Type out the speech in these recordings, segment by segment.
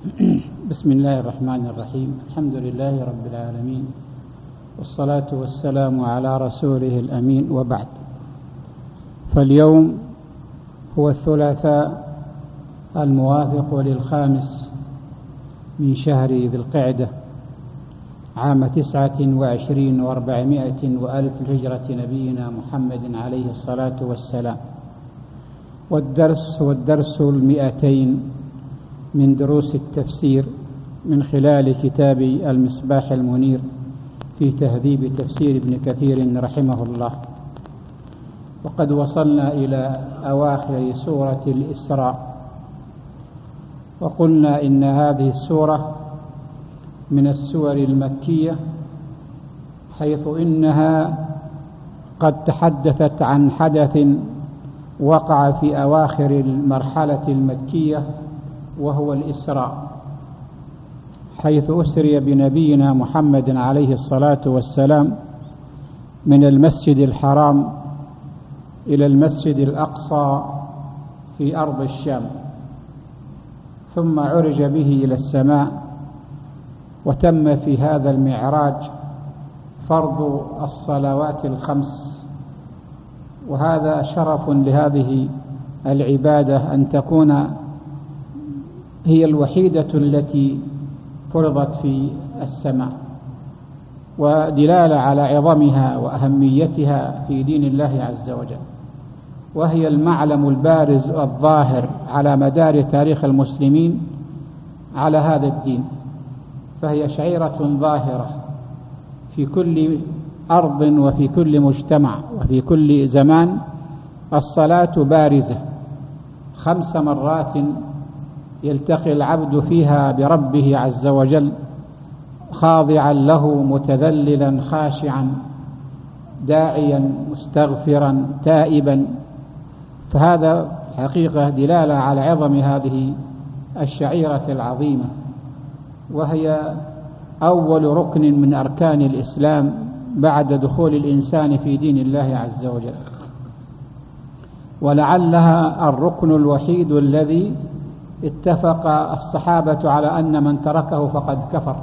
بسم الله الرحمن الرحيم. الحمد لله رب العالمين، والصلاة والسلام على رسوله الأمين، وبعد. فاليوم هو الثلاثاء الموافق للخامس من شهر ذي القعدة عام 29 و400 وألف الهجرة نبينا محمد عليه الصلاة والسلام. والدرس هو الدرس 200 من دروس التفسير من خلال كتاب المصباح المنير في تهذيب تفسير ابن كثير رحمه الله. وقد وصلنا إلى أواخر سورة الإسراء، وقلنا إن هذه السورة من السور المكية، حيث إنها قد تحدثت عن حدث وقع في أواخر المرحلة المكية، وهو الإسراء، حيث أسري بنبينا محمد عليه الصلاة والسلام من المسجد الحرام إلى المسجد الأقصى في أرض الشام، ثم عرج به إلى السماء، وتم في هذا المعراج فرض الصلوات الخمس. وهذا شرف لهذه العبادة أن تكون هي الوحيدة التي فرضت في السماء، ودلالة على عظمها وأهميتها في دين الله عز وجل، وهي المعلم البارز الظاهر على مدار تاريخ المسلمين على هذا الدين، فهي شعيرة ظاهرة في كل أرض وفي كل مجتمع وفي كل زمان. الصلاة بارزة 5 مرات يلتقي العبد فيها بربه عز وجل، خاضعا له متذللا خاشعا داعيا مستغفرا تائبا. فهذا حقيقة دلالة على عظم هذه الشعيرة العظيمة، وهي أول ركن من أركان الإسلام بعد دخول الإنسان في دين الله عز وجل، ولعلها الركن الوحيد الذي اتفق الصحابة على أن من تركه فقد كفر،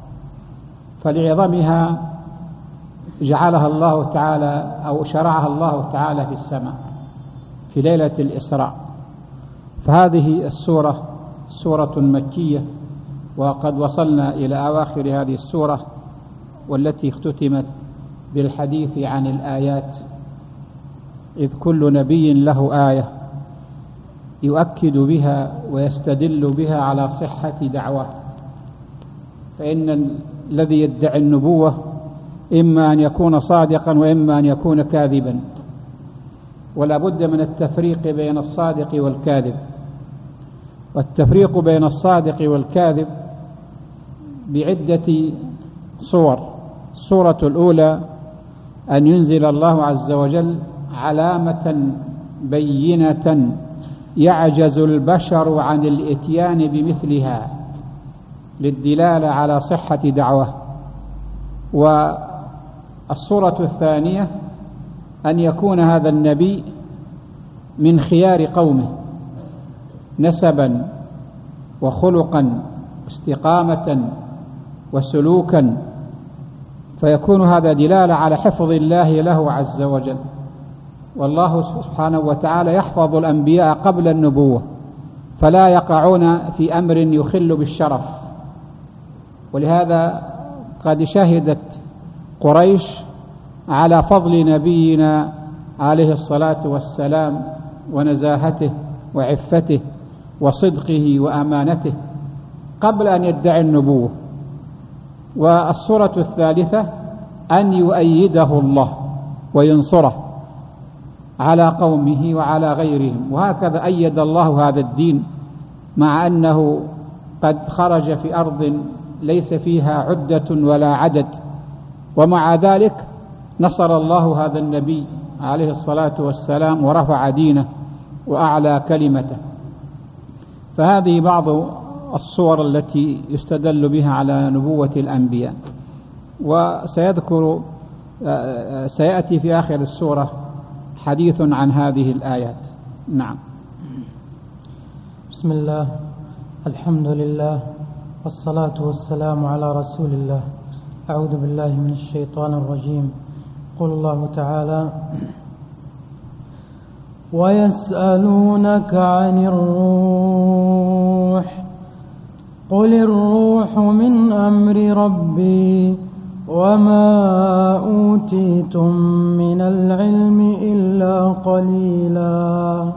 فلعظمها جعلها الله تعالى أو شرعها الله تعالى في السماء في ليلة الإسراء. فهذه السورة سورة مكية، وقد وصلنا إلى أواخر هذه السورة، والتي اختتمت بالحديث عن الآيات، إذ كل نبي له آية يؤكد بها ويستدل بها على صحة دعواه. فإن الذي يدعي النبوة إما أن يكون صادقا وإما أن يكون كاذبا، ولا بد من التفريق بين الصادق والكاذب. والتفريق بين الصادق والكاذب بعدة صور. الصورة الأولى أن ينزل الله عز وجل علامة بينة يعجز البشر عن الإتيان بمثلها للدلالة على صحة دعوة. والصورة الثانية أن يكون هذا النبي من خيار قومه نسبا وخلقا واستقامة وسلوكا، فيكون هذا دلالة على حفظ الله له عز وجل. والله سبحانه وتعالى يحفظ الأنبياء قبل النبوة، فلا يقعون في أمر يخل بالشرف. ولهذا قد شهدت قريش على فضل نبينا عليه الصلاة والسلام ونزاهته وعفته وصدقه وأمانته قبل أن يدعي النبوة. والصورة الثالثة أن يؤيده الله وينصره على قومه وعلى غيرهم. وهكذا أيد الله هذا الدين، مع أنه قد خرج في أرض ليس فيها عدة ولا عدد، ومع ذلك نصر الله هذا النبي عليه الصلاة والسلام ورفع دينه وأعلى كلمته. فهذه بعض الصور التي يستدل بها على نبوة الأنبياء. سيأتي في آخر السورة حديث عن هذه الآيات. نعم. بسم الله. الحمد لله والصلاة والسلام على رسول الله. أعوذ بالله من الشيطان الرجيم. قال الله تعالى: ويسألونك عن الروح قل الروح من أمر ربي وما أوتيتم من العلم إلا قليلا.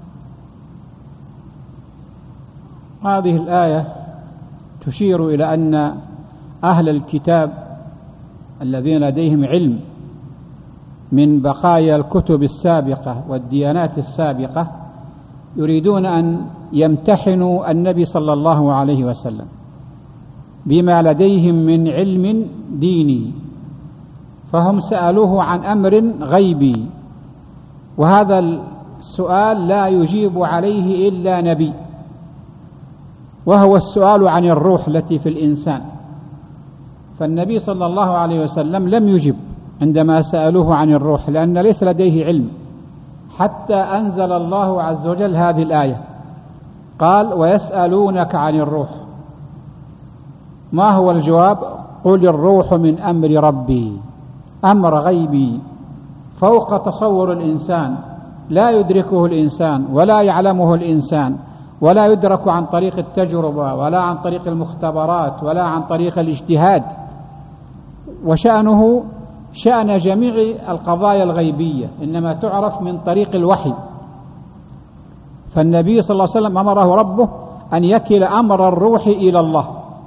هذه الآية تشير إلى أن أهل الكتاب الذين لديهم علم من بقايا الكتب السابقة والديانات السابقة يريدون أن يمتحنوا النبي صلى الله عليه وسلم بما لديهم من علم ديني، فهم سألوه عن أمر غيبي، وهذا السؤال لا يجيب عليه إلا نبي، وهو السؤال عن الروح التي في الإنسان. فالنبي صلى الله عليه وسلم لم يجب عندما سألوه عن الروح، لأن ليس لديه علم، حتى أنزل الله عز وجل هذه الآية، قال: ويسألونك عن الروح. ما هو الجواب؟ قل الروح من أمر ربي، أمر غيبي فوق تصور الإنسان، لا يدركه الإنسان ولا يعلمه الإنسان، ولا يدرك عن طريق التجربة ولا عن طريق المختبرات ولا عن طريق الاجتهاد، وشأنه شأن جميع القضايا الغيبية، إنما تعرف من طريق الوحي. فالنبي صلى الله عليه وسلم أمره ربه أن يكل أمر الروح إلى الله،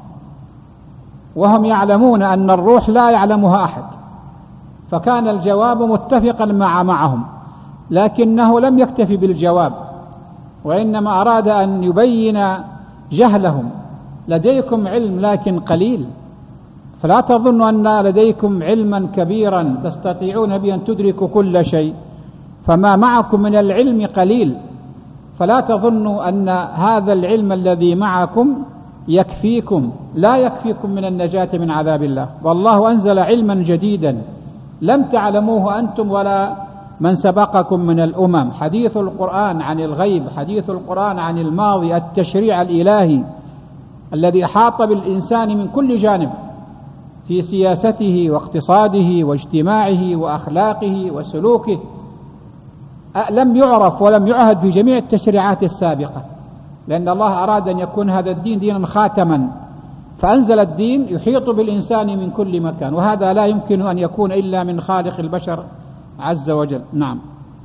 وهم يعلمون أن الروح لا يعلمها أحد، فكان الجواب متفقا معهم، لكنه لم يكتفي بالجواب، وإنما أراد أن يبين جهلهم. لديكم علم لكن قليل، فلا تظنوا أن لديكم علما كبيرا تستطيعون بأن تدركوا كل شيء، فما معكم من العلم قليل، فلا تظنوا أن هذا العلم الذي معكم يكفيكم، لا يكفيكم من النجاة من عذاب الله. والله أنزل علما جديدا لم تعلموه أنتم ولا من سبقكم من الأمم. حديث القرآن عن الغيب، حديث القرآن عن الماضي، التشريع الإلهي الذي أحاط بالإنسان من كل جانب في سياسته واقتصاده واجتماعه وأخلاقه وسلوكه، لم يعرف ولم يعهد في جميع التشريعات السابقة، لأن الله أراد أن يكون هذا الدين دينا خاتما، فأنزل الدين يحيط بالإنسان من كل مكان، وهذا لا يمكن أن يكون إلا من خالق البشر عز وجل. نعم.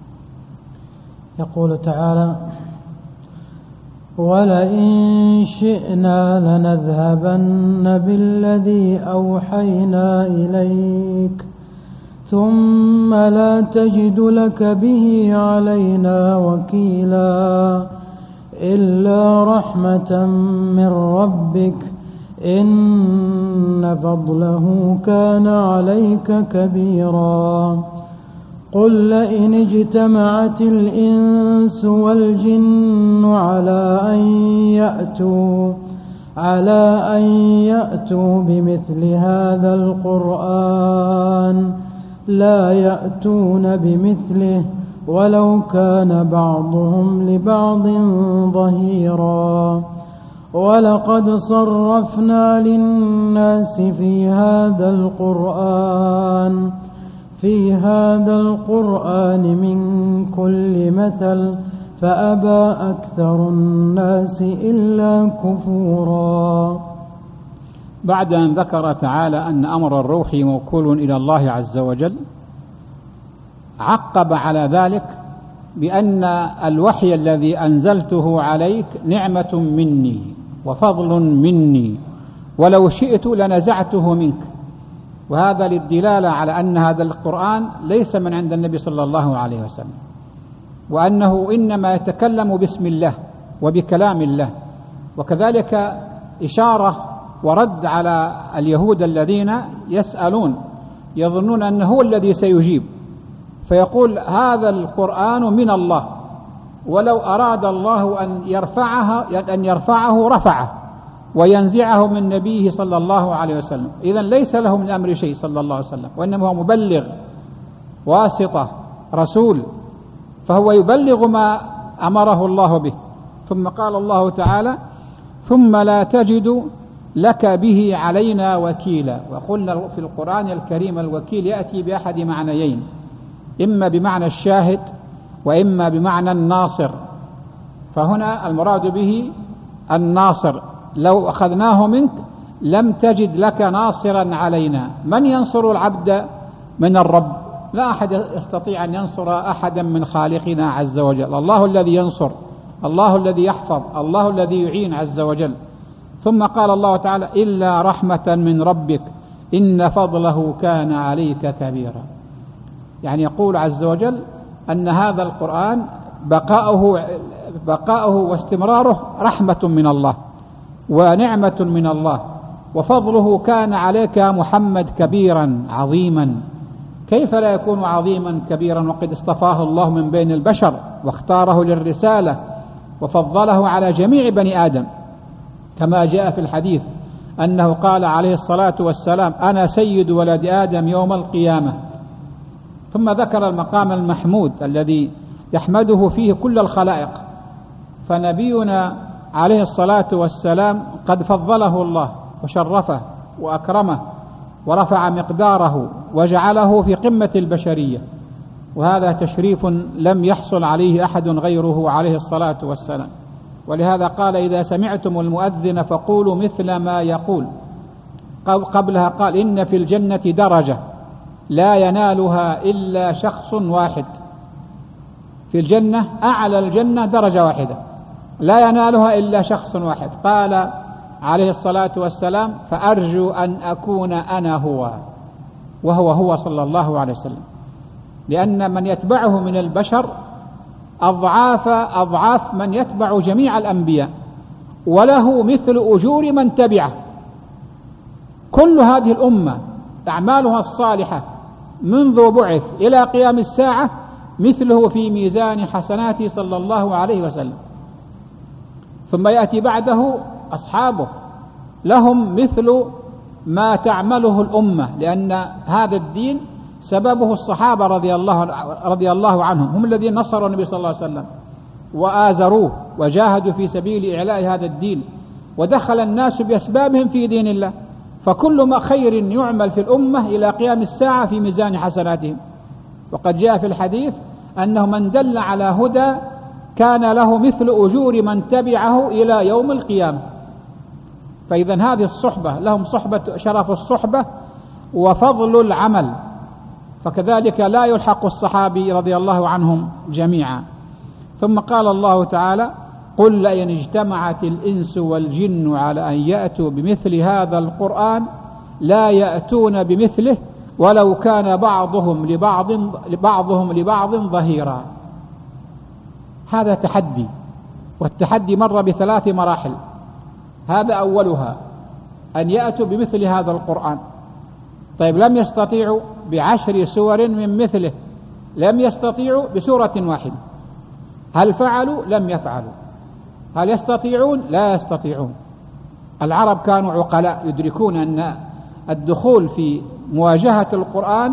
يقول تعالى: ولئن شئنا لنذهبن بالذي أوحينا إليك ثم لا تجد لك به علينا وكيلا إلا رحمة من ربك إن فضله كان عليك كبيرا. قل لئن اجتمعت الإنس والجن على أن يأتوا بمثل هذا القرآن لا يأتون بمثله ولو كان بعضهم لبعض ظهيرا. ولقد صرفنا للناس في هذا القرآن من كل مثل فأبى أكثر الناس إلا كفورا. بعد أن ذكر تعالى أن أمر الروح موكول إلى الله عز وجل، عقب على ذلك بأن الوحي الذي أنزلته عليك نعمة مني وفضل مني، ولو شئت لنزعته منك. وهذا للدلالة على أن هذا القرآن ليس من عند النبي صلى الله عليه وسلم، وأنه إنما يتكلم باسم الله وبكلام الله. وكذلك إشارة ورد على اليهود الذين يسألون يظنون أنه هو الذي سيجيب، فيقول هذا القرآن من الله، ولو أراد الله أن يرفعه رفعه وينزعه من نبيه صلى الله عليه وسلم. إذن ليس له من أمر شيء صلى الله عليه وسلم، وإنما هو مبلغ، واسطة، رسول، فهو يبلغ ما أمره الله به. ثم قال الله تعالى: ثم لا تجد لك به علينا وكيلا. وقلنا في القرآن الكريم الوكيل يأتي بأحد معنيين، إما بمعنى الشاهد وإما بمعنى الناصر. فهنا المراد به الناصر، لو أخذناه منك لم تجد لك ناصرا علينا. من ينصر العبد من الرب؟ لا أحد يستطيع أن ينصر أحدا من خالقنا عز وجل. الله الذي ينصر، الله الذي يحفظ، الله الذي يعين عز وجل. ثم قال الله تعالى: إلا رحمة من ربك إن فضله كان عليك كبيرا. يعني يقول عز وجل أن هذا القرآن بقاؤه واستمراره رحمة من الله ونعمة من الله، وفضله كان عليك محمد كبيرا عظيما. كيف لا يكون عظيما كبيرا وقد اصطفاه الله من بين البشر واختاره للرسالة وفضله على جميع بني آدم، كما جاء في الحديث أنه قال عليه الصلاة والسلام: أنا سيد ولد آدم يوم القيامة. ثم ذكر المقام المحمود الذي يحمده فيه كل الخلائق. فنبينا عليه الصلاة والسلام قد فضله الله وشرفه وأكرمه ورفع مقداره وجعله في قمة البشرية، وهذا تشريف لم يحصل عليه أحد غيره عليه الصلاة والسلام. ولهذا قال: إذا سمعتم المؤذن فقولوا مثل ما يقول. قبلها قال: إن في الجنة درجة لا ينالها إلا شخص واحد. في الجنة أعلى الجنة درجة واحدة لا ينالها إلا شخص واحد. قال عليه الصلاة والسلام: فأرجو أن أكون أنا هو، وهو صلى الله عليه وسلم، لأن من يتبعه من البشر أضعاف من يتبع جميع الأنبياء، وله مثل أجور من تبعه. كل هذه الأمة أعمالها الصالحة منذ بعث إلى قيام الساعة مثله في ميزان حسناته صلى الله عليه وسلم. ثم يأتي بعده أصحابه لهم مثل ما تعمله الأمة، لأن هذا الدين سببه الصحابة رضي الله عنهم، هم الذين نصروا النبي صلى الله عليه وسلم وآزروه وجاهدوا في سبيل إعلاء هذا الدين، ودخل الناس بأسبابهم في دين الله. فكل ما خير يعمل في الأمة إلى قيام الساعة في ميزان حسناتهم. وقد جاء في الحديث أنه من دل على هدى كان له مثل أجور من تبعه إلى يوم القيامة. فإذا هذه الصحبة لهم شرف الصحبة وفضل العمل، فكذلك لا يلحق الصحابي رضي الله عنهم جميعا. ثم قال الله تعالى: قل لئن اجتمعت الإنس والجن على أن يأتوا بمثل هذا القرآن لا يأتون بمثله ولو كان بعضهم لبعض ظهيرا. هذا تحدي، والتحدي مر ب3 مراحل. هذا أولها أن يأتوا بمثل هذا القرآن. طيب، لم يستطيعوا ب10 سور من مثله، لم يستطيعوا بسورة واحدة. هل فعلوا؟ لم يفعلوا. هل يستطيعون؟ لا يستطيعون. العرب كانوا عقلاء، يدركون أن الدخول في مواجهة القرآن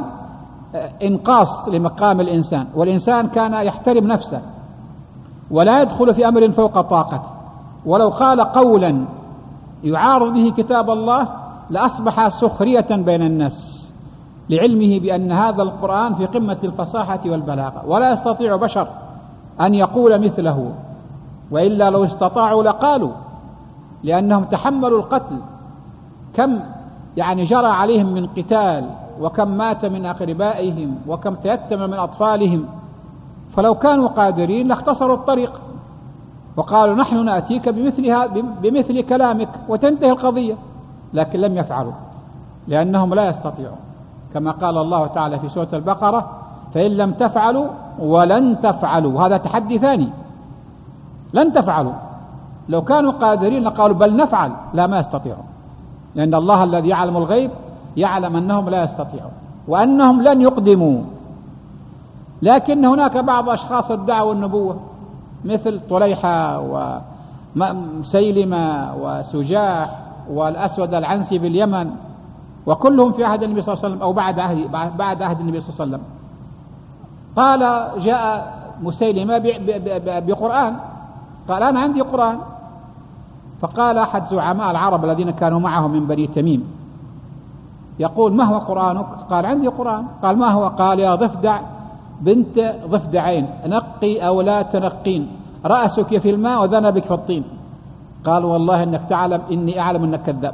إنقاص لمقام الإنسان، والإنسان كان يحترم نفسه ولا يدخل في أمر فوق طاقته. ولو قال قولا يعارض به كتاب الله لأصبح سخرية بين الناس، لعلمه بأن هذا القرآن في قمة الفصاحة والبلاغة، ولا يستطيع بشر أن يقول مثله، وإلا لو استطاعوا لقالوا، لأنهم تحملوا القتل. كم جرى عليهم من قتال، وكم مات من أقربائهم، وكم تيتم من أطفالهم. فلو كانوا قادرين لاختصروا الطريق وقالوا: نحن نأتيك بمثل كلامك وتنتهي القضية. لكن لم يفعلوا، لأنهم لا يستطيعون، كما قال الله تعالى في سورة البقرة: فإن لم تفعلوا ولن تفعلوا. هذا تحدي ثاني، لن تفعلوا. لو كانوا قادرين لقالوا: بل نفعل. لا، ما يستطيعون، لأن الله الذي يعلم الغيب يعلم أنهم لا يستطيعون وأنهم لن يقدموا. لكن هناك بعض أشخاص ادعوا النبوة، مثل طليحة وسيلمة وسجاح والأسود العنسي في اليمن، وكلهم في عهد النبي صلى الله عليه وسلم أو بعد عهد النبي صلى الله عليه وسلم. قال: جاء مسيلمة بقرآن، قال: أنا عندي قرآن. فقال أحد زعماء العرب الذين كانوا معه من بني تميم يقول: ما هو قرآنك؟ قال: عندي قرآن. قال: ما هو؟ قال: يا ضفدع بنت ضفدعين، نقي أو لا تنقين، رأسك في الماء وذنبك في الطين. قال: والله إنك تعلم إني أعلم أنك كذاب،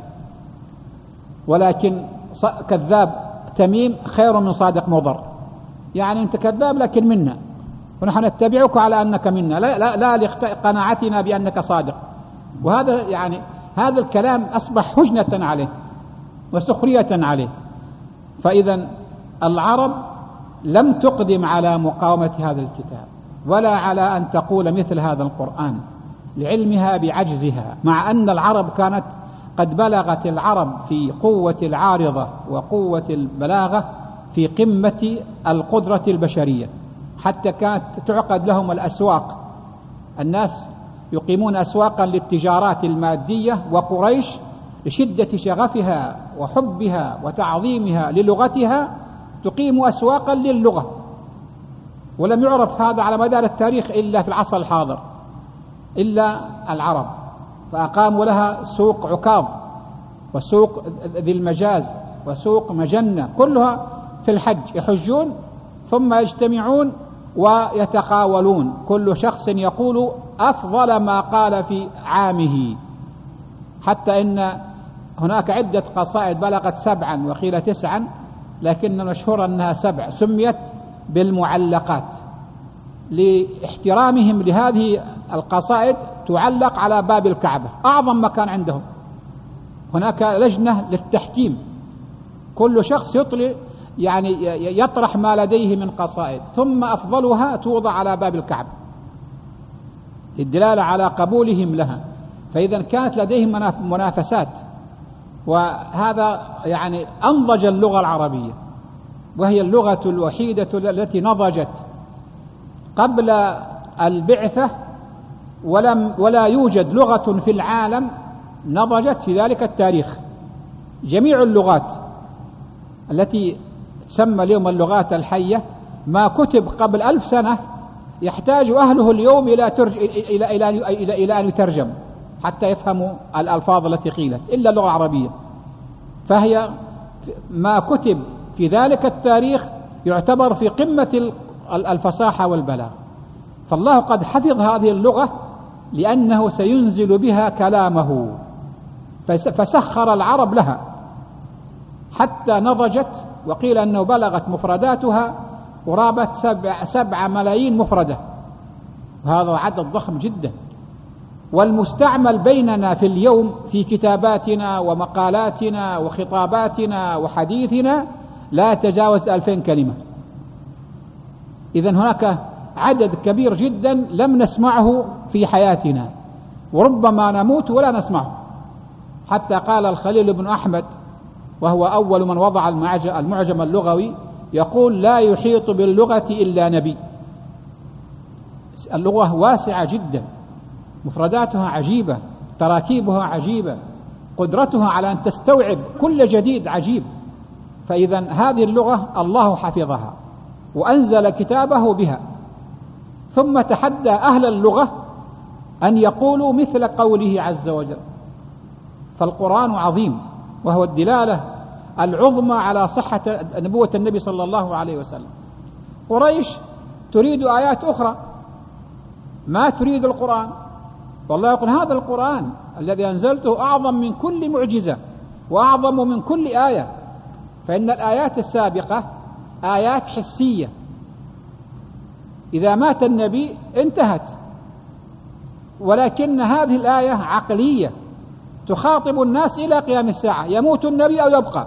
ولكن كذاب تميم خير من صادق مضر. يعني أنت كذاب لكن منا، ونحن نتبعك على أنك منا، لا لقناعتنا بأنك صادق. وهذا يعني هذا الكلام أصبح حجنة عليه وسخرية عليه. فإذا العرب لم تقدم على مقاومة هذا الكتاب ولا على أن تقول مثل هذا القرآن لعلمها بعجزها، مع أن العرب كانت قد بلغت العرب في قوة العارضة وقوة البلاغة في قمة القدرة البشرية، حتى كانت تعقد لهم الأسواق، الناس يقيمون أسواقا للتجارات المادية، وقريش لشدة شغفها وحبها وتعظيمها للغتها تقيم أسواقا للغة. ولم يعرف هذا على مدار التاريخ إلا في العصر الحاضر إلا العرب، فأقاموا لها سوق عكاظ وسوق ذي المجاز وسوق مجنة، كلها في الحج، يحجون ثم يجتمعون ويتقاولون، كل شخص يقول أفضل ما قال في عامه، حتى إن هناك عدة قصائد بلغت 7 وقيل 9، لكن المشهور أنها 7 سميت بالمعلقات لاحترامهم لهذه القصائد، تعلق على باب الكعبة، أعظم مكان عندهم. هناك لجنة للتحكيم، كل شخص يطرح ما لديه من قصائد، ثم أفضلها توضع على باب الكعبة للدلالة على قبولهم لها. فإذا كانت لديهم منافسات، وهذا يعني أنضج اللغة العربية، وهي اللغة الوحيدة التي نضجت قبل البعثة، ولا يوجد لغة في العالم نضجت في ذلك التاريخ. جميع اللغات التي تسمى اليوم اللغات الحية ما كتب قبل 1000 سنة يحتاج أهله اليوم إلى أن يترجم حتى يفهموا الألفاظ التي قيلت، إلا اللغة العربية، فهي ما كتب في ذلك التاريخ يعتبر في قمة الفصاحة والبلاغة. فالله قد حفظ هذه اللغة لأنه سينزل بها كلامه، فسخر العرب لها حتى نضجت، وقيل أنه بلغت مفرداتها قرابة 7 ملايين مفردة، وهذا عدد ضخم جدا. والمستعمل بيننا في اليوم في كتاباتنا ومقالاتنا وخطاباتنا وحديثنا لا يتجاوز 2000 كلمة. إذن هناك عدد كبير جدا لم نسمعه في حياتنا، وربما نموت ولا نسمعه. حتى قال الخليل بن أحمد، وهو أول من وضع المعجم اللغوي، يقول: لا يحيط باللغة إلا نبي. اللغة واسعة جدا، مفرداتها عجيبة، تراكيبها عجيبة، قدرتها على أن تستوعب كل جديد عجيب. فإذا هذه اللغة الله حفظها وأنزل كتابه بها، ثم تحدى أهل اللغة أن يقولوا مثل قوله عز وجل. فالقرآن عظيم، وهو الدلالة العظمى على صحة نبوة النبي صلى الله عليه وسلم. قريش تريد آيات أخرى، ما تريد القرآن، والله يقول: هذا القرآن الذي أنزلته أعظم من كل معجزة وأعظم من كل آية. فإن الآيات السابقة آيات حسية، إذا مات النبي انتهت، ولكن هذه الآية عقلية تخاطب الناس إلى قيام الساعة، يموت النبي أو يبقى،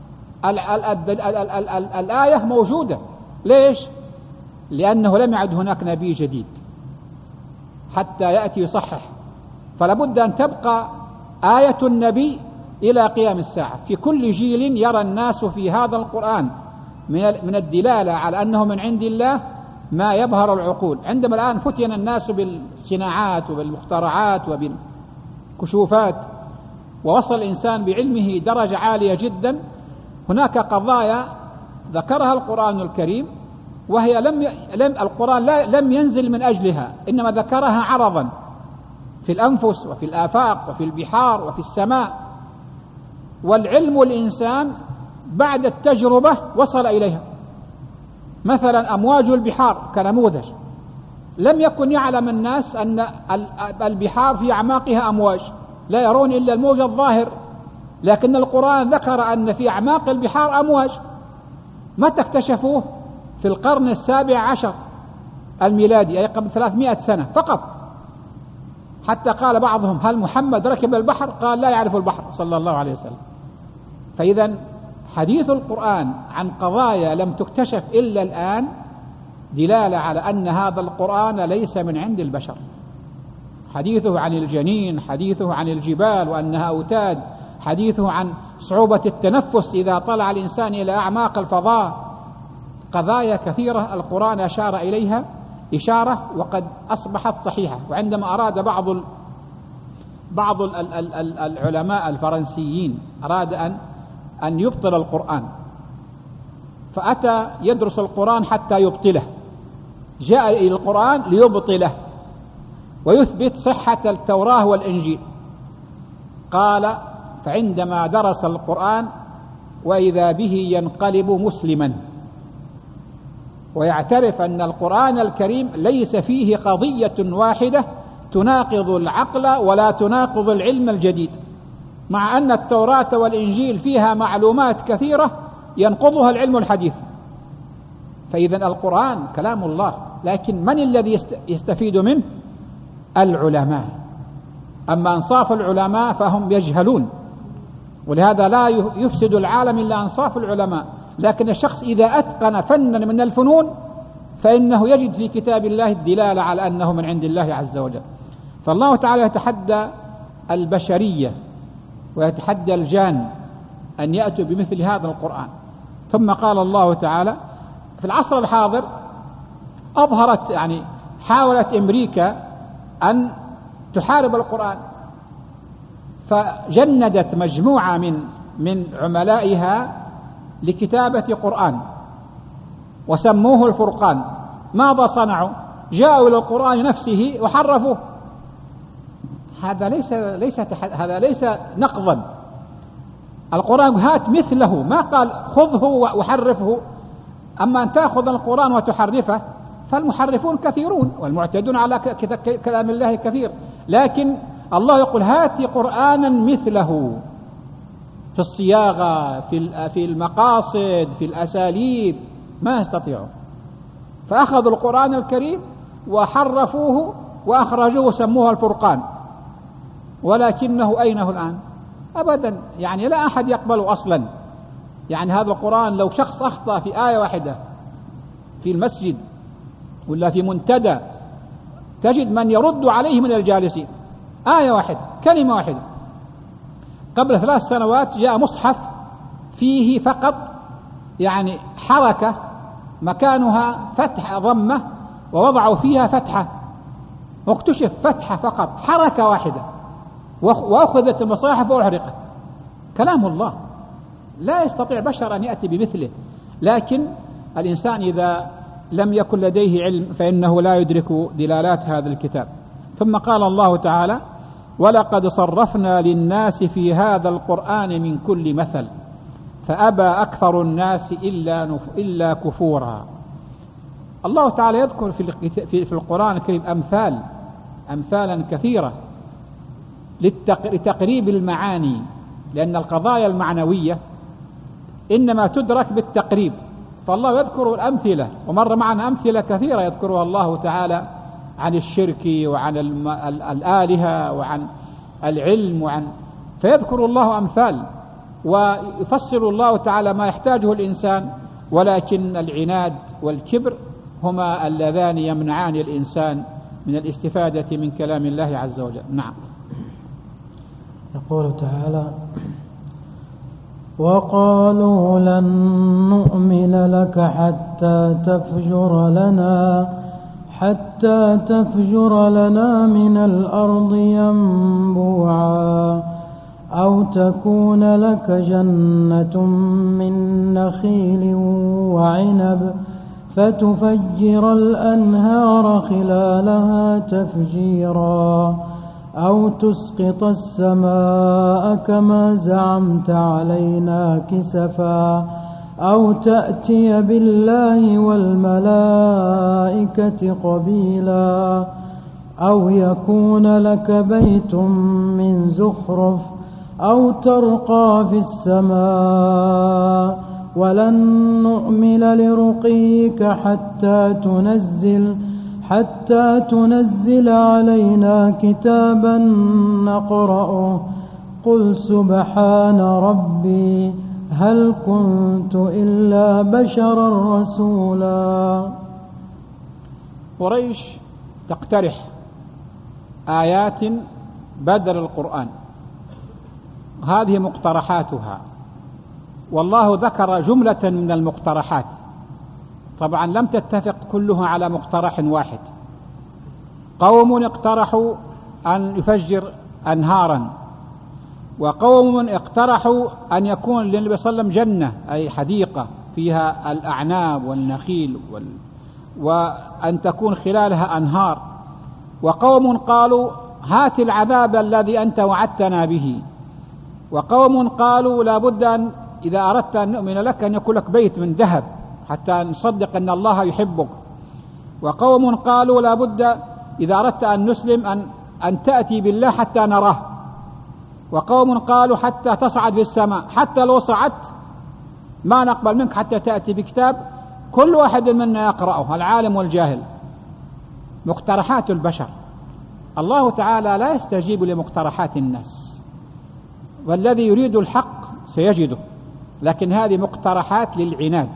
الآية موجودة. ليش؟ لأنه لم يعد هناك نبي جديد حتى يأتي يصحح، فلا بد أن تبقى آية النبي إلى قيام الساعة. في كل جيل يرى الناس في هذا القرآن من الدلالة على أنه من عند الله ما يبهر العقول. عندما الآن فتن الناس بالصناعات وبالمخترعات وبالكشوفات، ووصل الإنسان بعلمه درجة عالية جدا، هناك قضايا ذكرها القرآن الكريم وهي القرآن لم ينزل من أجلها، إنما ذكرها عرضا في الأنفس وفي الآفاق وفي البحار وفي السماء. والعلم الإنسان بعد التجربة وصل إليها. مثلا أمواج البحار كنموذج، لم يكن يعلم الناس أن البحار في أعماقها أمواج، لا يرون إلا الموج الظاهر، لكن القرآن ذكر أن في أعماق البحار أمواج. متى اكتشفوه؟ في القرن 17 الميلادي، أي قبل 300 سنة فقط. حتى قال بعضهم: هل محمد ركب البحر؟ قال: لا يعرف البحر صلى الله عليه وسلم. فإذا حديث القرآن عن قضايا لم تكتشف إلا الآن دلالة على أن هذا القرآن ليس من عند البشر. حديثه عن الجنين، حديثه عن الجبال وأنها أوتاد، حديثه عن صعوبة التنفس إذا طلع الإنسان إلى أعماق الفضاء. قضايا كثيرة القرآن أشار إليها إشارة وقد أصبحت صحيحة. وعندما أراد بعض العلماء الفرنسيين أراد أن يبطل القرآن، فأتى يدرس القرآن حتى يبطله، جاء إلى القرآن ليبطله ويثبت صحة التوراة والإنجيل. قال: فعندما درس القرآن وإذا به ينقلب مسلما ويعترف أن القرآن الكريم ليس فيه قضية واحدة تناقض العقل ولا تناقض العلم الجديد، مع أن التوراة والإنجيل فيها معلومات كثيرة ينقضها العلم الحديث. فإذا القرآن كلام الله، لكن من الذي يستفيد منه؟ العلماء. أما أنصاف العلماء فهم يجهلون، ولهذا لا يفسد العالم إلا أنصاف العلماء. لكن الشخص إذا أتقن فنا من الفنون فإنه يجد في كتاب الله الدلالة على أنه من عند الله عز وجل. فالله تعالى يتحدى البشرية ويتحدى الجان أن يأتوا بمثل هذا القرآن. ثم قال الله تعالى: في العصر الحاضر أظهرت حاولت أمريكا أن تحارب القرآن، فجندت مجموعة من عملائها لكتابة قرآن وسموه الفرقان. ماذا صنعوا؟ جاءوا إلى القرآن نفسه وحرفوه. هذا ليس نقضا. القرآن هات مثله، ما قال خذه وحرفه. أما أن تأخذ القرآن وتحرفه فالمحرفون كثيرون والمعتدون على كلام الله كثير، لكن الله يقول: هات قرآنا مثله في الصياغة، في المقاصد، في الأساليب، ما يستطيعون. فأخذوا القرآن الكريم وحرفوه وأخرجوه وسموه الفرقان، ولكنه أينه الآن؟ أبدا، لا أحد يقبله أصلا. هذا القرآن لو شخص أخطأ في آية واحدة في المسجد ولا في منتدى تجد من يرد عليه من الجالسين. آية واحدة، كلمة واحدة. قبل 3 سنوات جاء مصحف فيه فقط حركة مكانها فتح ضمة ووضعوا فيها فتحة، واكتشف فتحة فقط، حركة واحدة، وأخذت المصاحف وأحرقت. كلام الله لا يستطيع بشر أن يأتي بمثله. لكن الإنسان إذا لم يكن لديه علم فإنه لا يدرك دلالات هذا الكتاب. ثم قال الله تعالى: ولقد صرفنا للناس في هذا القرآن من كل مثل فأبى أكثر الناس إلا كفورا. الله تعالى يذكر في القرآن الكريم أمثالا كثيرة لتقريب المعاني، لأن القضايا المعنوية إنما تدرك بالتقريب. فالله يذكر الأمثلة، ومر معنا أمثلة كثيرة يذكرها الله تعالى عن الشرك وعن الآلهة وعن العلم فيذكر الله أمثال، ويفسر الله تعالى ما يحتاجه الإنسان. ولكن العناد والكبر هما اللذان يمنعان الإنسان من الاستفادة من كلام الله عز وجل. نعم. يقول تعالى: وقالوا لن نؤمن لك حتى تفجر لنا من الأرض ينبوعا أو تكون لك جنة من نخيل وعنب فتفجر الأنهار خلالها تفجيرا أو تسقط السماء كما زعمت علينا كسفا أو تأتي بالله والملائكة قبيلا أو يكون لك بيت من زخرف أو ترقى في السماء ولن نؤمن لرقيك حتى تنزل علينا كتابا نقرأه قل سبحان ربي هل كنت إلا بشرا رسولا. قريش تقترح آيات بدل القرآن، هذه مقترحاتها، والله ذكر جملة من المقترحات، طبعا لم تتفق كلها على مقترح واحد. قوم اقترحوا أن يفجر أنهارا، وقوم اقترحوا أن يكون للنبي صلى الله عليه وسلم جنة أي حديقة فيها الأعناب والنخيل وأن تكون خلالها أنهار، وقوم قالوا هات العذاب الذي أنت وعدتنا به، وقوم قالوا لا بد أن إذا أردت أن نؤمن لك أن يكون لك بيت من ذهب حتى نصدق أن الله يحبك، وقوم قالوا لا بد إذا أردت أن نسلم أن تأتي بالله حتى نراه، وقوم قالوا حتى تصعد في السماء، حتى لو صعدت ما نقبل منك حتى تأتي بكتاب كل واحد منا يقرأه العالم والجاهل. مقترحات البشر، الله تعالى لا يستجيب لمقترحات الناس، والذي يريد الحق سيجده، لكن هذه مقترحات للعناد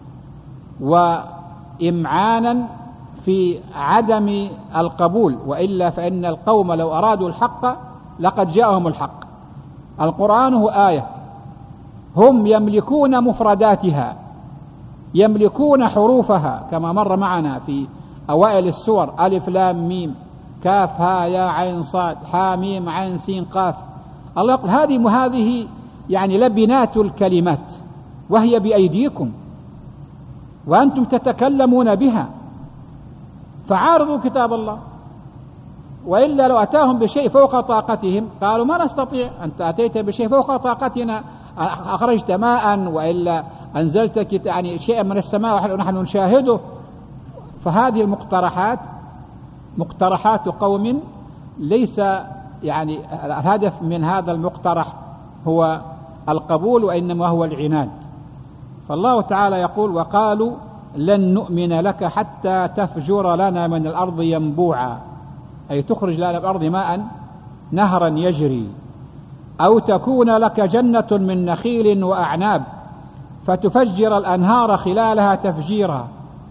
وإمعانا في عدم القبول، وإلا فإن القوم لو أرادوا الحق لقد جاءهم الحق. القرآن هو آية، هم يملكون مفرداتها، يملكون حروفها كما مر معنا في أوائل السور، ألف لام ميم كاف ها يا عين صاد حا ميم عين سين قاف. الله يقول هذه يعني لبنات الكلمات وهي بأيديكم وأنتم تتكلمون بها، فعارضوا كتاب الله، وإلا لو أتاهم بشيء فوق طاقتهم قالوا ما نستطيع، أنت أتيت بشيء فوق طاقتنا، أخرجت ماء وإلا أنزلت يعني شيئا من السماء ونحن نشاهده. فهذه المقترحات مقترحات قوم ليس يعني الهدف من هذا المقترح هو القبول، وإنما هو العناد. فالله تعالى يقول وقالوا لن نؤمن لك حتى تفجر لنا من الأرض ينبوعا، أي تخرج لنا من الأرض ماء نهرا يجري، أو تكون لك جنة من نخيل وأعناب فتفجر الأنهار خلالها تفجيرا،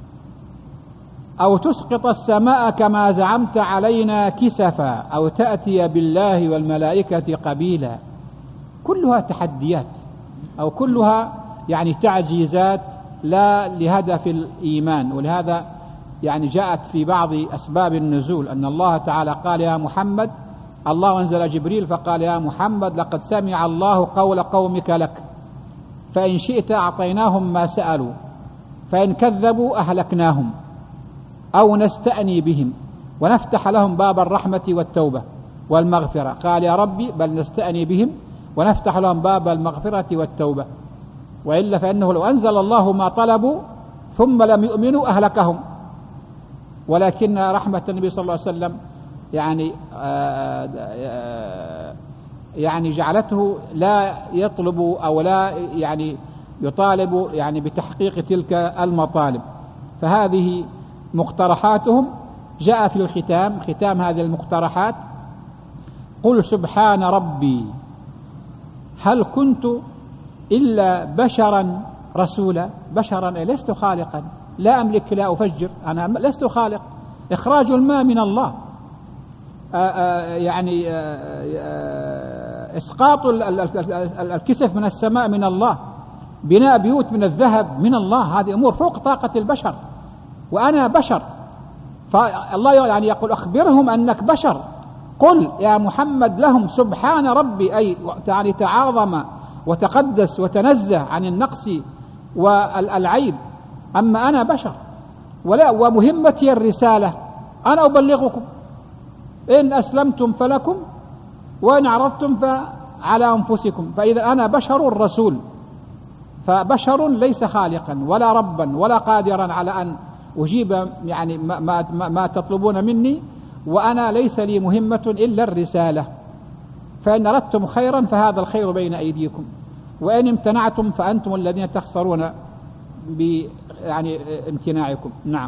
أو تسقط السماء كما زعمت علينا كسفا، أو تأتي بالله والملائكة قبيلا. كلها تحديات أو كلها يعني تعجيزات لا لهدف الإيمان. ولهذا يعني جاءت في بعض أسباب النزول أن الله تعالى قال يا محمد، الله أنزل جبريل فقال يا محمد لقد سمع الله قول قومك لك فإن شئت أعطيناهم ما سألوا فإن كذبوا أهلكناهم أو نستأني بهم ونفتح لهم باب الرحمة والتوبة والمغفرة. قال يا ربي بل نستأني بهم ونفتح لهم باب المغفرة والتوبة، وإلا فإنه لو أنزل الله ما طلبوا ثم لم يؤمنوا أهلكهم. ولكن رحمة النبي صلى الله عليه وسلم يعني جعلته لا يطلب أو لا يعني يطالب يعني بتحقيق تلك المطالب. فهذه مقترحاتهم. جاء في الختام ختام هذه المقترحات قل سبحان ربي هل كنت إلا بشرا رسولا. بشرا لست خالقا، لا أملك لا أفجر، أنا لست خالق. إخراج الماء من الله، يعني إسقاط الكسف من السماء من الله، بناء بيوت من الذهب من الله، هذه أمور فوق طاقة البشر، وأنا بشر. فالله يعني يقول أخبرهم أنك بشر. قل يا محمد لهم سبحان ربي، أي يعني تعاظم وتقدس وتنزه عن النقص والعيب، أما أنا بشر ومهمتي الرسالة، أنا أبلغكم. إن أسلمتم فلكم وإن أعرضتم فعلى أنفسكم. فإذا أنا بشر رسول، فبشر ليس خالقا ولا ربا ولا قادرا على أن أجيب يعني ما تطلبون مني، وأنا ليس لي مهمة إلا الرسالة. فإن أردتم خيرا فهذا الخير بين أيديكم، وإن امتنعتم فأنتم الذين تخسرون يعني امتناعكم. نعم.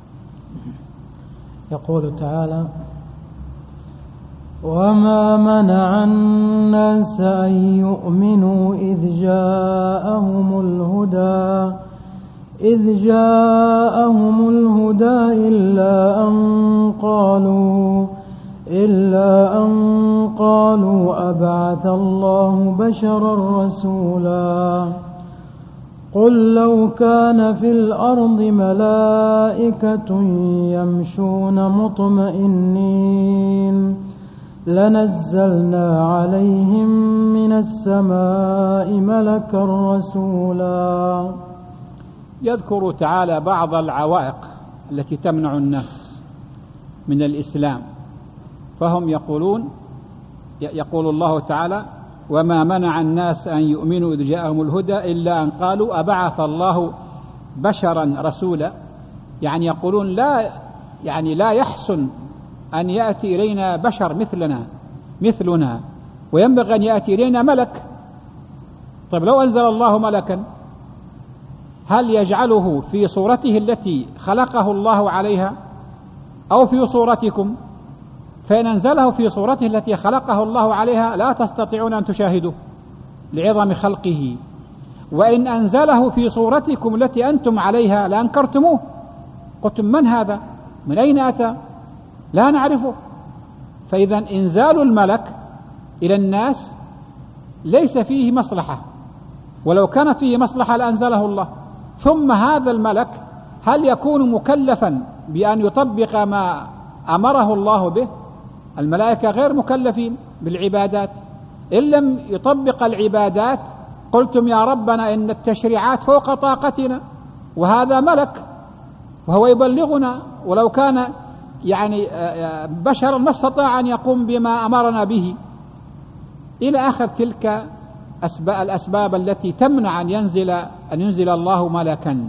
يقول تعالى: وما منع الناس أن يؤمنوا إذ جاءهم الهدى إلا أن قالوا أبعث الله بشرا رسولا. قل لو كان في الأرض ملائكة يمشون مطمئنين لنزلنا عليهم من السماء ملكا رسولا. يذكر تعالى بعض العوائق التي تمنع الناس من الإسلام، فهم يقول الله تعالى: وما منع الناس أن يؤمنوا إذ جاءهم الهدى إلا أن قالوا أبعث الله بشرا رسولا. يعني يقولون لا يحسن أن يأتي إلينا بشر مثلنا، وينبغي أن يأتي إلينا ملك. طيب لو أنزل الله ملكا هل يجعله في صورته التي خلقه الله عليها أو في صورتكم؟ فإن أنزله في صورته التي خلقه الله عليها لا تستطيعون أن تشاهدوه لعظم خلقه، وإن أنزله في صورتكم التي أنتم عليها لأنكرتموه، قلتم من هذا؟ من أين أتى؟ لا نعرفه. فإذا إنزال الملك إلى الناس ليس فيه مصلحة، ولو كانت فيه مصلحة لأنزله الله. ثم هذا الملك هل يكون مكلفا بأن يطبق ما أمره الله به؟ الملائكة غير مكلفين بالعبادات. إن لم يطبق العبادات قلتم يا ربنا إن التشريعات فوق طاقتنا، وهذا ملك وهو يبلغنا، ولو كان يعني بشرا ما استطاع أن يقوم بما أمرنا به، إلى آخر تلك الأسباب التي تمنع أن ينزل الله ملكا.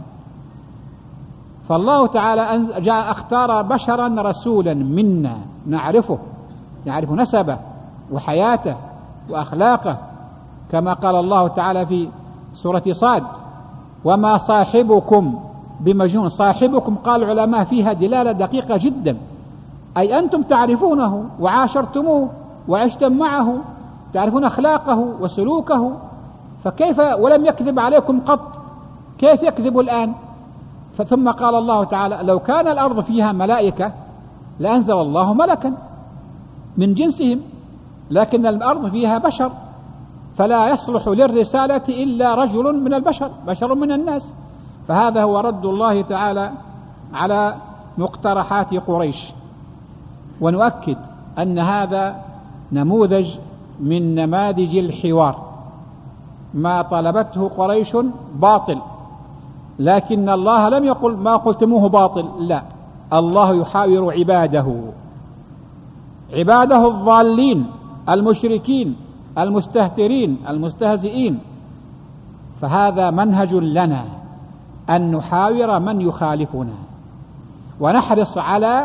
فالله تعالى اختار بشرا رسولا منا نعرف نسبه وحياته وأخلاقه، كما قال الله تعالى في سورة صاد: وما صاحبكم بمجنون. صاحبكم قال العلماء فيها دلالة دقيقة جدا، أي أنتم تعرفونه وعاشرتموه وعشتم معه، تعرفون أخلاقه وسلوكه، فكيف ولم يكذب عليكم قط، كيف يكذب الآن؟ ثم قال الله تعالى: لو كان الأرض فيها ملائكة لأنزل الله ملكا من جنسهم، لكن الأرض فيها بشر، فلا يصلح للرسالة إلا رجل من البشر، بشر من الناس. فهذا هو رد الله تعالى على مقترحات قريش. ونؤكد أن هذا نموذج من نماذج الحوار، ما طلبته قريش باطل، لكن الله لم يقل ما قلتموه باطل، لا، الله يحاور عباده الضالين المشركين المستهترين المستهزئين. فهذا منهج لنا أن نحاور من يخالفنا، ونحرص على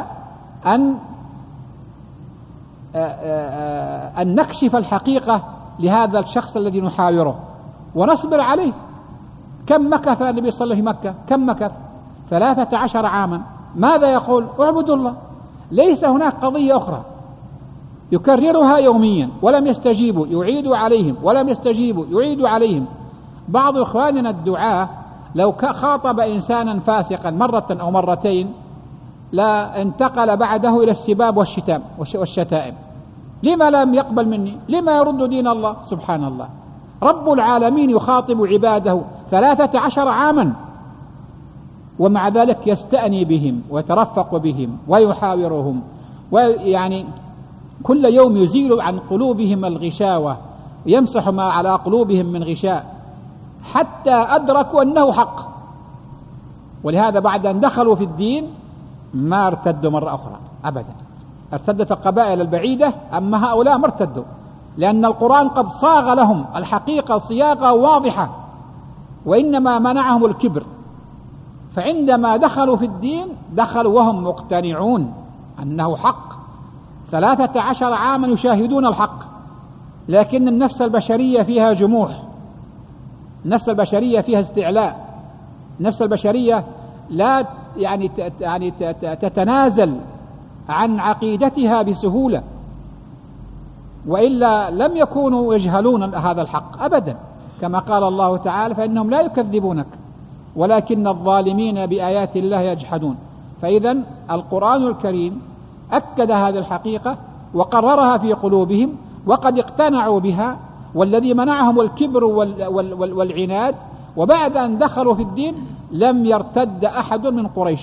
أن نكشف الحقيقة لهذا الشخص الذي نحاوره ونصبر عليه. كم مكث النبي صلى الله عليه وسلم في مكة؟ كم مكث؟ 13 عاما. ماذا يقول؟ اعبدوا الله. ليس هناك قضية أخرى، يكررها يوميا ولم يستجيبوا يعيد عليهم، ولم يستجيبوا يعيد عليهم. بعض إخواننا الدعاة لو خاطب إنسانا فاسقا مرة أو مرتين لا انتقل بعده إلى السباب والشتائم. لما لم يقبل مني؟ لما يرد دين الله؟ سبحان الله، رب العالمين يخاطب عباده 13 عاما، ومع ذلك يستأني بهم ويترفق بهم ويحاورهم، ويعني كل يوم يزيل عن قلوبهم الغشاوة، يمسح ما على قلوبهم من غشاء، حتى أدركوا أنه حق. ولهذا بعد أن دخلوا في الدين ما ارتدوا مرة أخرى أبدا، ارتدت القبائل البعيدة، أما هؤلاء ما ارتدوا، لأن القرآن قد صاغ لهم الحقيقة صياغة واضحة، وإنما منعهم الكبر. فعندما دخلوا في الدين دخلوا وهم مقتنعون أنه حق، 13 عاما يشاهدون الحق، لكن النفس البشرية فيها جموح، النفس البشرية فيها استعلاء، النفس البشرية لا يعني تتنازل عن عقيدتها بسهولة، وإلا لم يكونوا يجهلون هذا الحق أبدا، كما قال الله تعالى: فإنهم لا يكذبونك ولكن الظالمين بآيات الله يجحدون. فإذا القرآن الكريم أكد هذه الحقيقة وقررها في قلوبهم وقد اقتنعوا بها، والذي منعهم الكبر والعناد. وبعد أن دخلوا في الدين لم يرتد أحد من قريش،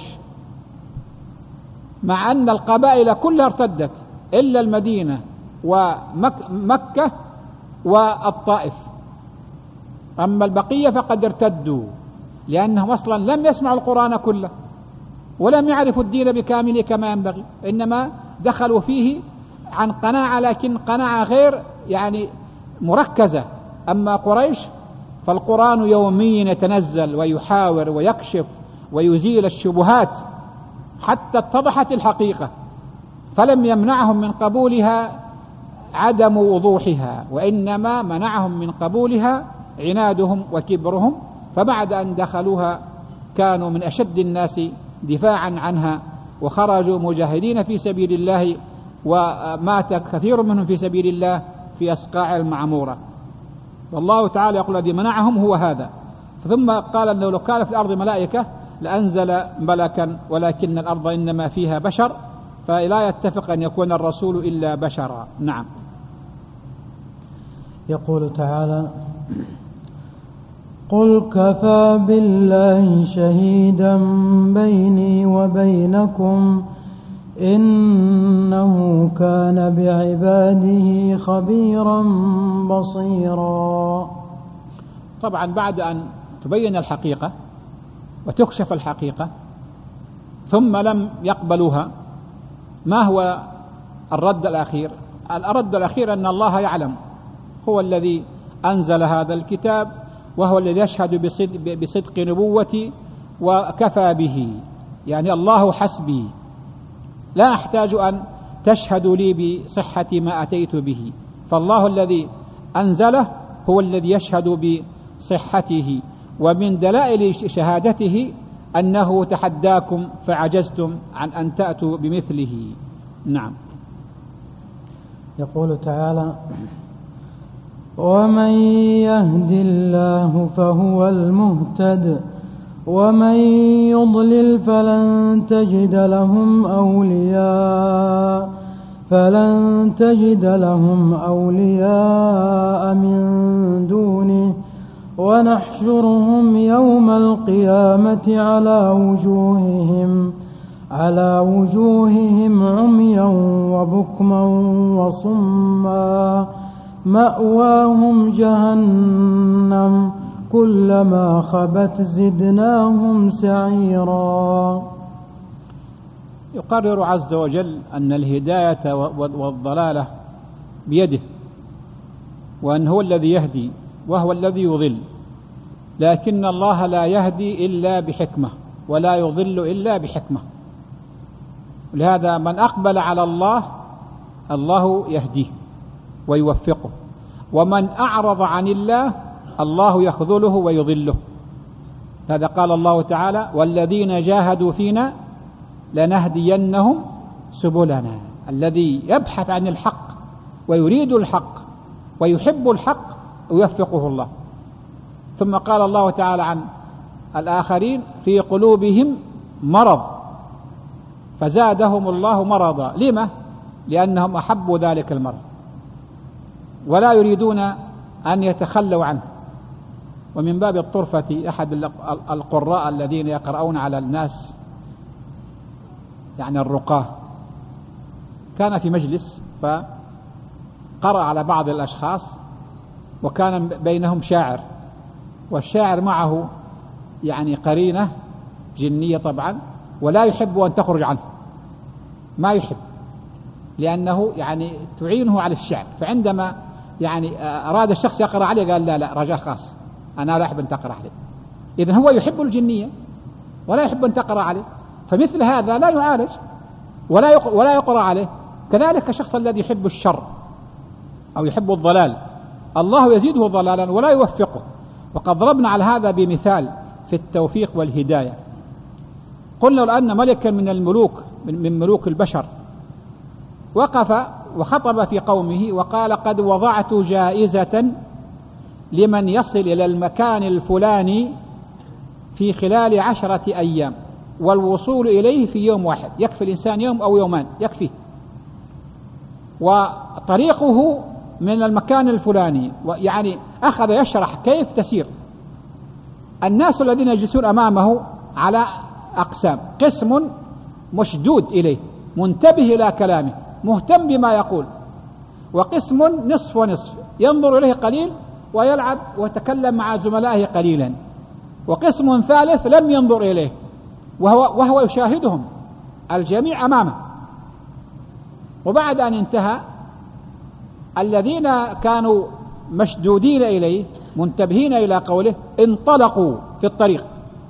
مع أن القبائل كلها ارتدت إلا المدينة ومكة والطائف، أما البقية فقد ارتدوا، لأنهم أصلا لم يسمعوا القرآن كله ولم يعرفوا الدين بكامله كما ينبغي، إنما دخلوا فيه عن قناعة، لكن قناعة غير مركزة. أما قريش فالقرآن يوميا يتنزل ويحاور ويكشف ويزيل الشبهات حتى اتضحت الحقيقة، فلم يمنعهم من قبولها عدم وضوحها، وإنما منعهم من قبولها عنادهم وكبرهم. فبعد أن دخلوها كانوا من أشد الناس دفاعا عنها، وخرجوا مجاهدين في سبيل الله، ومات كثير منهم في سبيل الله في أصقاع المعمورة. والله تعالى يقول: الذي منعهم هو هذا. ثم قال أنه لو كان في الأرض ملائكة لأنزل ملكا، ولكن الأرض إنما فيها بشر، فلا يتفق أن يكون الرسول إلا بشرا. نعم. يقول تعالى: قل كفى بالله شهيدا بيني وبينكم إنه كان بعباده خبيرا بصيرا. طبعا بعد أن تبين الحقيقة وتكشف الحقيقة ثم لم يقبلوها، ما هو الرد الأخير؟ الرد الأخير أن الله يعلم، هو الذي أنزل هذا الكتاب، وهو الذي يشهد بصدق نبوتي وكفى به، يعني الله حسبي، لا أحتاج أن تشهدوا لي بصحة ما أتيت به، فالله الذي أنزله هو الذي يشهد بصحته. ومن دلائل شهادته أنه تحداكم فعجزتم عن أن تأتوا بمثله. نعم. يقول تعالى: ومن يهد الله فهو المهتد ومن يضلل فلن تجد لهم أولياء من دونه ونحشرهم يوم القيامة على وجوههم عميا وبكما وصما مأواهم جهنم كلما خبت زدناهم سعيرا. يقرر عز وجل أن الهداية والضلالة بيده، وأن هو الذي يهدي وهو الذي يضل، لكن الله لا يهدي إلا بحكمة ولا يضل إلا بحكمة. لهذا من أقبل على الله يهديه ويوفقه، ومن أعرض عن الله يخذله ويضله. هذا قال الله تعالى: والذين جاهدوا فينا لنهدينهم سبلنا. الذي يبحث عن الحق ويريد الحق ويحب الحق يوفقه الله. ثم قال الله تعالى عن الآخرين: في قلوبهم مرض فزادهم الله مرضا. لما؟ لأنهم أحبوا ذلك المرض ولا يريدون أن يتخلوا عنه. ومن باب الطرفة أحد القراء الذين يقرؤون على الناس، يعني الرقاة، كان في مجلس فقرأ على بعض الأشخاص، وكان بينهم شاعر، والشاعر معه يعني قرينة جنية طبعا، ولا يحب أن تخرج عنه، ما يحب. لأنه يعني تعينه على الشعر. فعندما يعني أراد الشخص يقرأ عليه قال لا رجاء خاص، أنا لا أحب أن تقرأ عليه. إذن هو يحب الجنية ولا يحب أن تقرأ عليه، فمثل هذا لا يعالج ولا يقرأ عليه. كذلك الشخص الذي يحب الشر أو يحب الضلال الله يزيده ضلالا ولا يوفقه. وقد ضربنا على هذا بمثال في التوفيق والهداية. قلنا لو أن ملكا من الملوك من ملوك البشر وقف وخطب في قومه وقال قد وضعت جائزة لمن يصل إلى المكان الفلاني في خلال 10 أيام، والوصول إليه في يوم واحد، يكفي الإنسان يوم أو يومان يكفيه، وطريقه من المكان الفلاني. يعني أخذ يشرح كيف تسير. الناس الذين يجلسون أمامه على أقسام: قسم مشدود إليه منتبه إلى كلامه مهتم بما يقول، وقسم نصف ونصف ينظر إليه قليل ويلعب ويتكلم مع زملائه قليلا، وقسم ثالث لم ينظر إليه وهو يشاهدهم الجميع أمامه. وبعد أن انتهى الذين كانوا مشدودين إليه منتبهين إلى قوله انطلقوا في الطريق،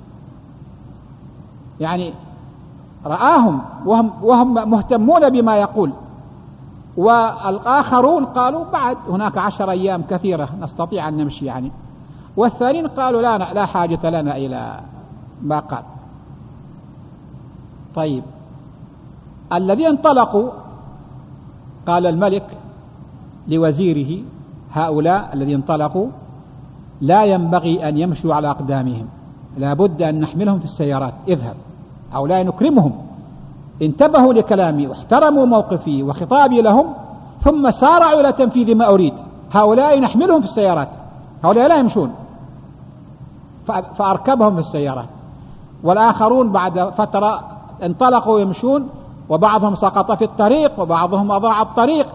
يعني رآهم وهم مهتمون بما يقول. والآخرون قالوا بعد هناك 10 أيام كثيرة نستطيع أن نمشي يعني. والثانيين قالوا لا حاجة لنا إلى ما قال. طيب الذين انطلقوا قال الملك لوزيره: هؤلاء الذين انطلقوا لا ينبغي أن يمشوا على أقدامهم، لا بد أن نحملهم في السيارات. اذهب، هؤلاء نكرمهم، انتبهوا لكلامي واحترموا موقفي وخطابي لهم ثم سارعوا إلى تنفيذ ما أريد. هؤلاء نحملهم في السيارات، هؤلاء لا يمشون. فأركبهم في السيارات. والآخرون بعد فترة انطلقوا يمشون، وبعضهم سقط في الطريق وبعضهم أضاع الطريق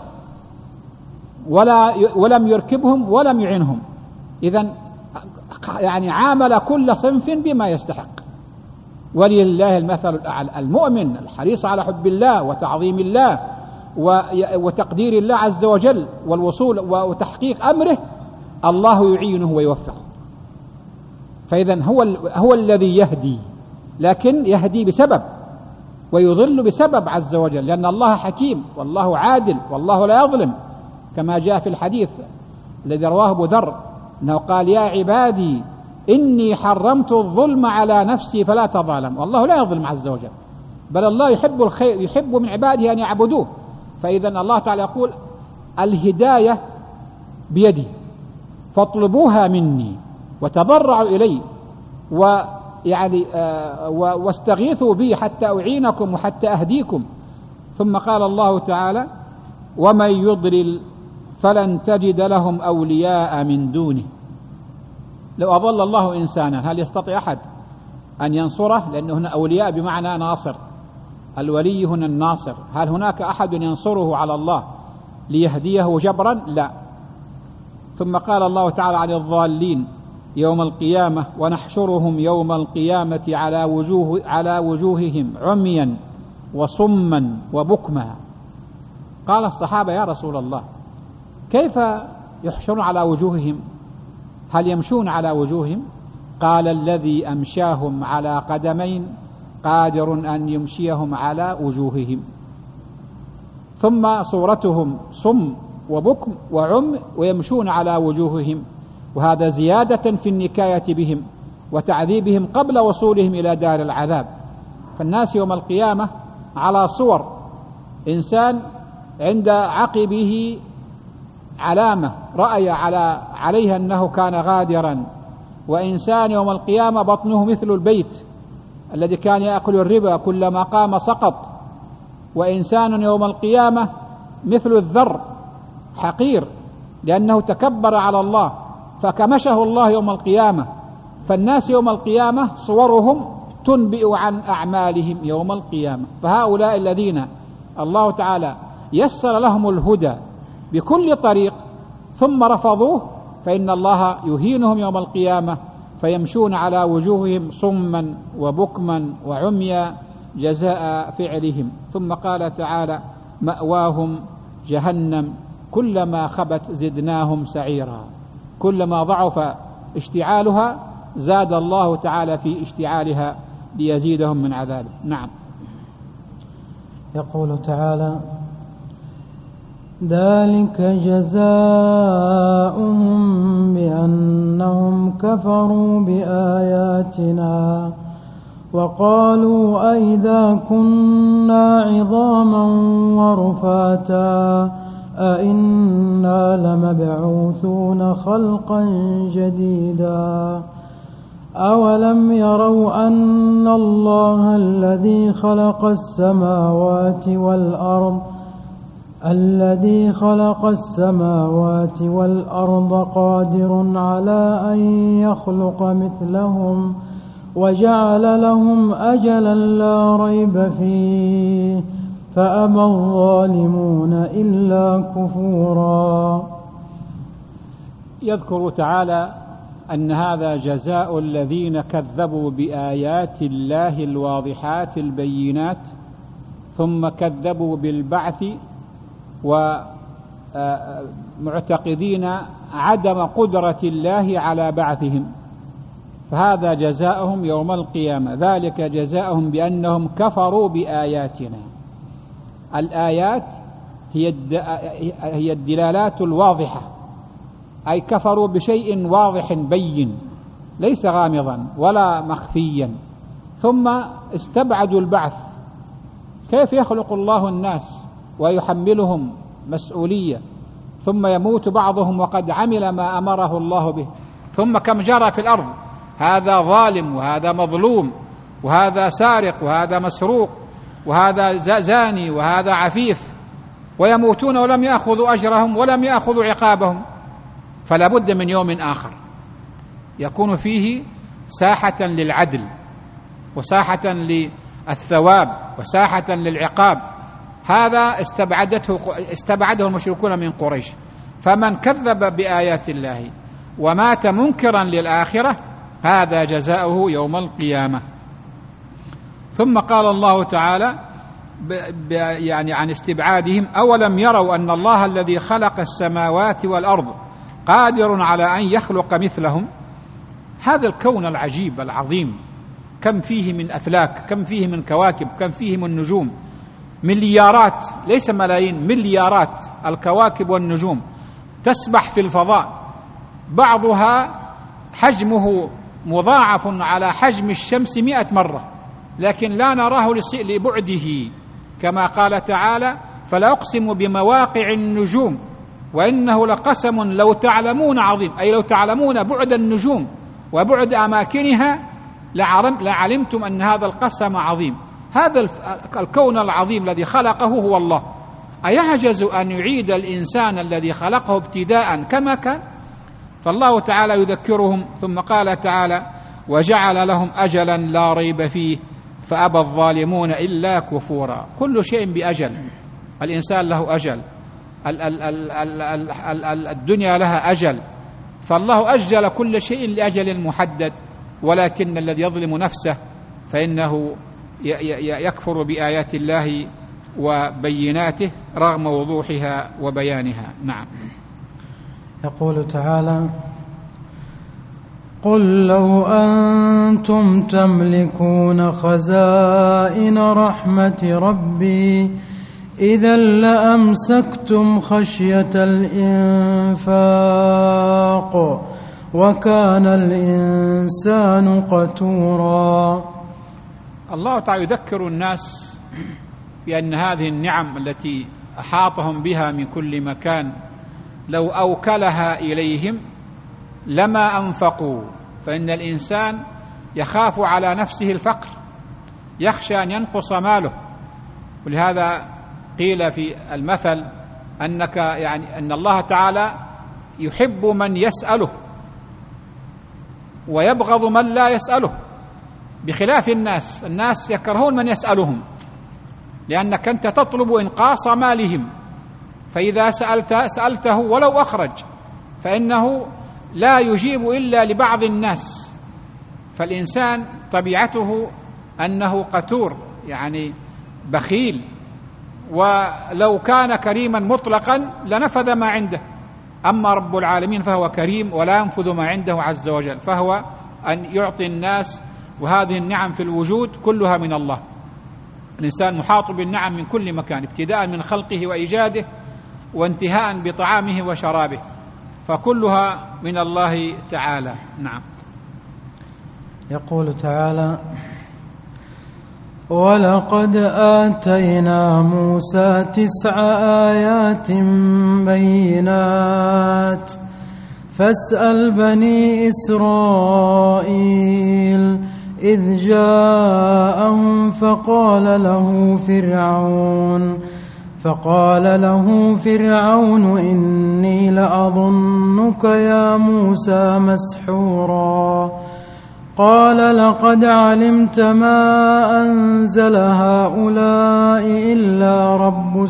ولم يركبهم ولم يعنهم. إذن يعني عامل كل صنف بما يستحق. ولله المثل الأعلى. المؤمن الحريص على حب الله وتعظيم الله وتقدير الله عز وجل والوصول وتحقيق أمره، الله يعينه ويوفقه. فإذن هو الذي يهدي، لكن يهدي بسبب ويضل بسبب عز وجل، لأن الله حكيم والله عادل والله لا يظلم، كما جاء في الحديث الذي رواه أبو ذر أنه قال: يا عبادي إني حرمت الظلم على نفسي فلا تظالم. والله لا يظلم عز وجل، بل الله يحب الخير، يحب من عباده أن يعبدوه. فإذا الله تعالى يقول: الهداية بيدي فاطلبوها مني وتضرعوا إلي ويعني واستغيثوا بي حتى أعينكم وحتى أهديكم. ثم قال الله تعالى: ومن يضلل فلن تجد لهم أولياء من دونه. لو أضل الله إنسانا هل يستطيع أحد أن ينصره؟ لأنه هنا أولياء بمعنى ناصر، الولي هنا الناصر. هل هناك أحد ينصره على الله ليهديه جبرا؟ لا. ثم قال الله تعالى عن الضالين يوم القيامة: ونحشرهم يوم القيامة على وجوههم عميا وصما وبكما. قال الصحابة: يا رسول الله كيف يحشرون على وجوههم؟ هل يمشون على وجوههم؟ قال: الذي أمشاهم على قدمين قادر أن يمشيهم على وجوههم. ثم صورتهم صم وبكم وعم ويمشون على وجوههم، وهذا زيادة في النكاية بهم وتعذيبهم قبل وصولهم إلى دار العذاب. فالناس يوم القيامة على صور: إنسان عند عقبه علامة رأي عليها أنه كان غادرا، وإنسان يوم القيامة بطنه مثل البيت الذي كان يأكل الربا كلما قام سقط، وإنسان يوم القيامة مثل الذر حقير لأنه تكبر على الله فكمشه الله يوم القيامة. فالناس يوم القيامة صورهم تنبئ عن أعمالهم يوم القيامة. فهؤلاء الذين الله تعالى يسر لهم الهدى بكل طريق ثم رفضوه فإن الله يهينهم يوم القيامة فيمشون على وجوههم صما وبكما وعميا جزاء فعلهم. ثم قال تعالى: مأواهم جهنم كلما خبت زدناهم سعيرا. كلما ضعف اشتعالها زاد الله تعالى في اشتعالها ليزيدهم من عذابه. نعم. يقول تعالى: ذلك جزاؤهم بأنهم كفروا بآياتنا وقالوا أئذا كنا عظاما ورفاتا أئنا لمبعوثون خلقا جديدا أولم يروا أن الله الذي خلق السماوات والأرض قادر على أن يخلق مثلهم وجعل لهم أجلا لا ريب فيه فأبى الظالمون إلا كفورا. يذكر تعالى أن هذا جزاء الذين كذبوا بآيات الله الواضحات البينات ثم كذبوا بالبعث ومعتقدين عدم قدرة الله على بعثهم، فهذا جزاؤهم يوم القيامة. ذلك جزاؤهم بأنهم كفروا بآياتنا. الآيات هي الدلالات الواضحة، أي كفروا بشيء واضح بين ليس غامضا ولا مخفيا، ثم استبعدوا البعث. كيف يخلق الله الناس ويحملهم مسؤولية ثم يموت بعضهم وقد عمل ما أمره الله به؟ ثم كم جرى في الأرض، هذا ظالم وهذا مظلوم وهذا سارق وهذا مسروق وهذا زاني وهذا عفيف، ويموتون ولم يأخذوا أجرهم ولم يأخذوا عقابهم. فلا بد من يوم آخر يكون فيه ساحة للعدل وساحة للثواب وساحة للعقاب. هذا استبعده المشركون من قريش. فمن كذب بآيات الله ومات منكرا للآخرة هذا جزاؤه يوم القيامة. ثم قال الله تعالى يعني عن استبعادهم: أولم يروا أن الله الذي خلق السماوات والأرض قادر على أن يخلق مثلهم. هذا الكون العجيب العظيم كم فيه من أفلاك، كم فيه من كواكب، كم فيه من نجوم، مليارات ليس ملايين، مليارات الكواكب والنجوم تسبح في الفضاء، بعضها حجمه مضاعف على حجم الشمس 100 مرة، لكن لا نراه لبعده، كما قال تعالى: فلا أقسم بمواقع النجوم وإنه لقسم لو تعلمون عظيم، أي لو تعلمون بعد النجوم وبعد أماكنها لعلمتم أن هذا القسم عظيم. هذا الكون العظيم الذي خلقه هو الله، أيعجز أن يعيد الإنسان الذي خلقه ابتداء كما كان؟ فالله تعالى يذكرهم. ثم قال تعالى: وجعل لهم أجلا لا ريب فيه فأبى الظالمون إلا كفورا. كل شيء بأجل، الإنسان له أجل، الدنيا لها أجل، فالله أجل كل شيء لأجل محدد. ولكن الذي يظلم نفسه فإنه يكفر بآيات الله وبيناته رغم وضوحها وبيانها. نعم. يقول تعالى: قل لو أنتم تملكون خزائن رحمة ربي إذا لأمسكتم خشية الإنفاق وكان الإنسان قتورا. الله تعالى يذكر الناس بأن هذه النعم التي أحاطهم بها من كل مكان لو أوكلها إليهم لما أنفقوا، فإن الإنسان يخاف على نفسه الفقر، يخشى أن ينقص ماله. ولهذا قيل في المثل أن الله تعالى يحب من يسأله ويبغض من لا يسأله، بخلاف الناس يكرهون من يسألهم، لأنك أنت تطلب إنقاص مالهم، فإذا سألته ولو أخرج فإنه لا يجيب إلا لبعض الناس. فالإنسان طبيعته أنه قتور، يعني بخيل، ولو كان كريما مطلقا لنفذ ما عنده. أما رب العالمين فهو كريم ولا ينفذ ما عنده عز وجل، فهو أن يعطي الناس، وهذه النعم في الوجود كلها من الله. الإنسان محاط بالنعم من كل مكان، ابتداء من خلقه وإيجاده وانتهاء بطعامه وشرابه، فكلها من الله تعالى. نعم. يقول تعالى: ولقد آتينا موسى 9 آيات بينات فاسأل بني إسرائيل إذ جاءهم فقال له فرعون إني لأظنك يا موسى مسحورا. قال لقد علمت ما أنزل هؤلاء إلا رب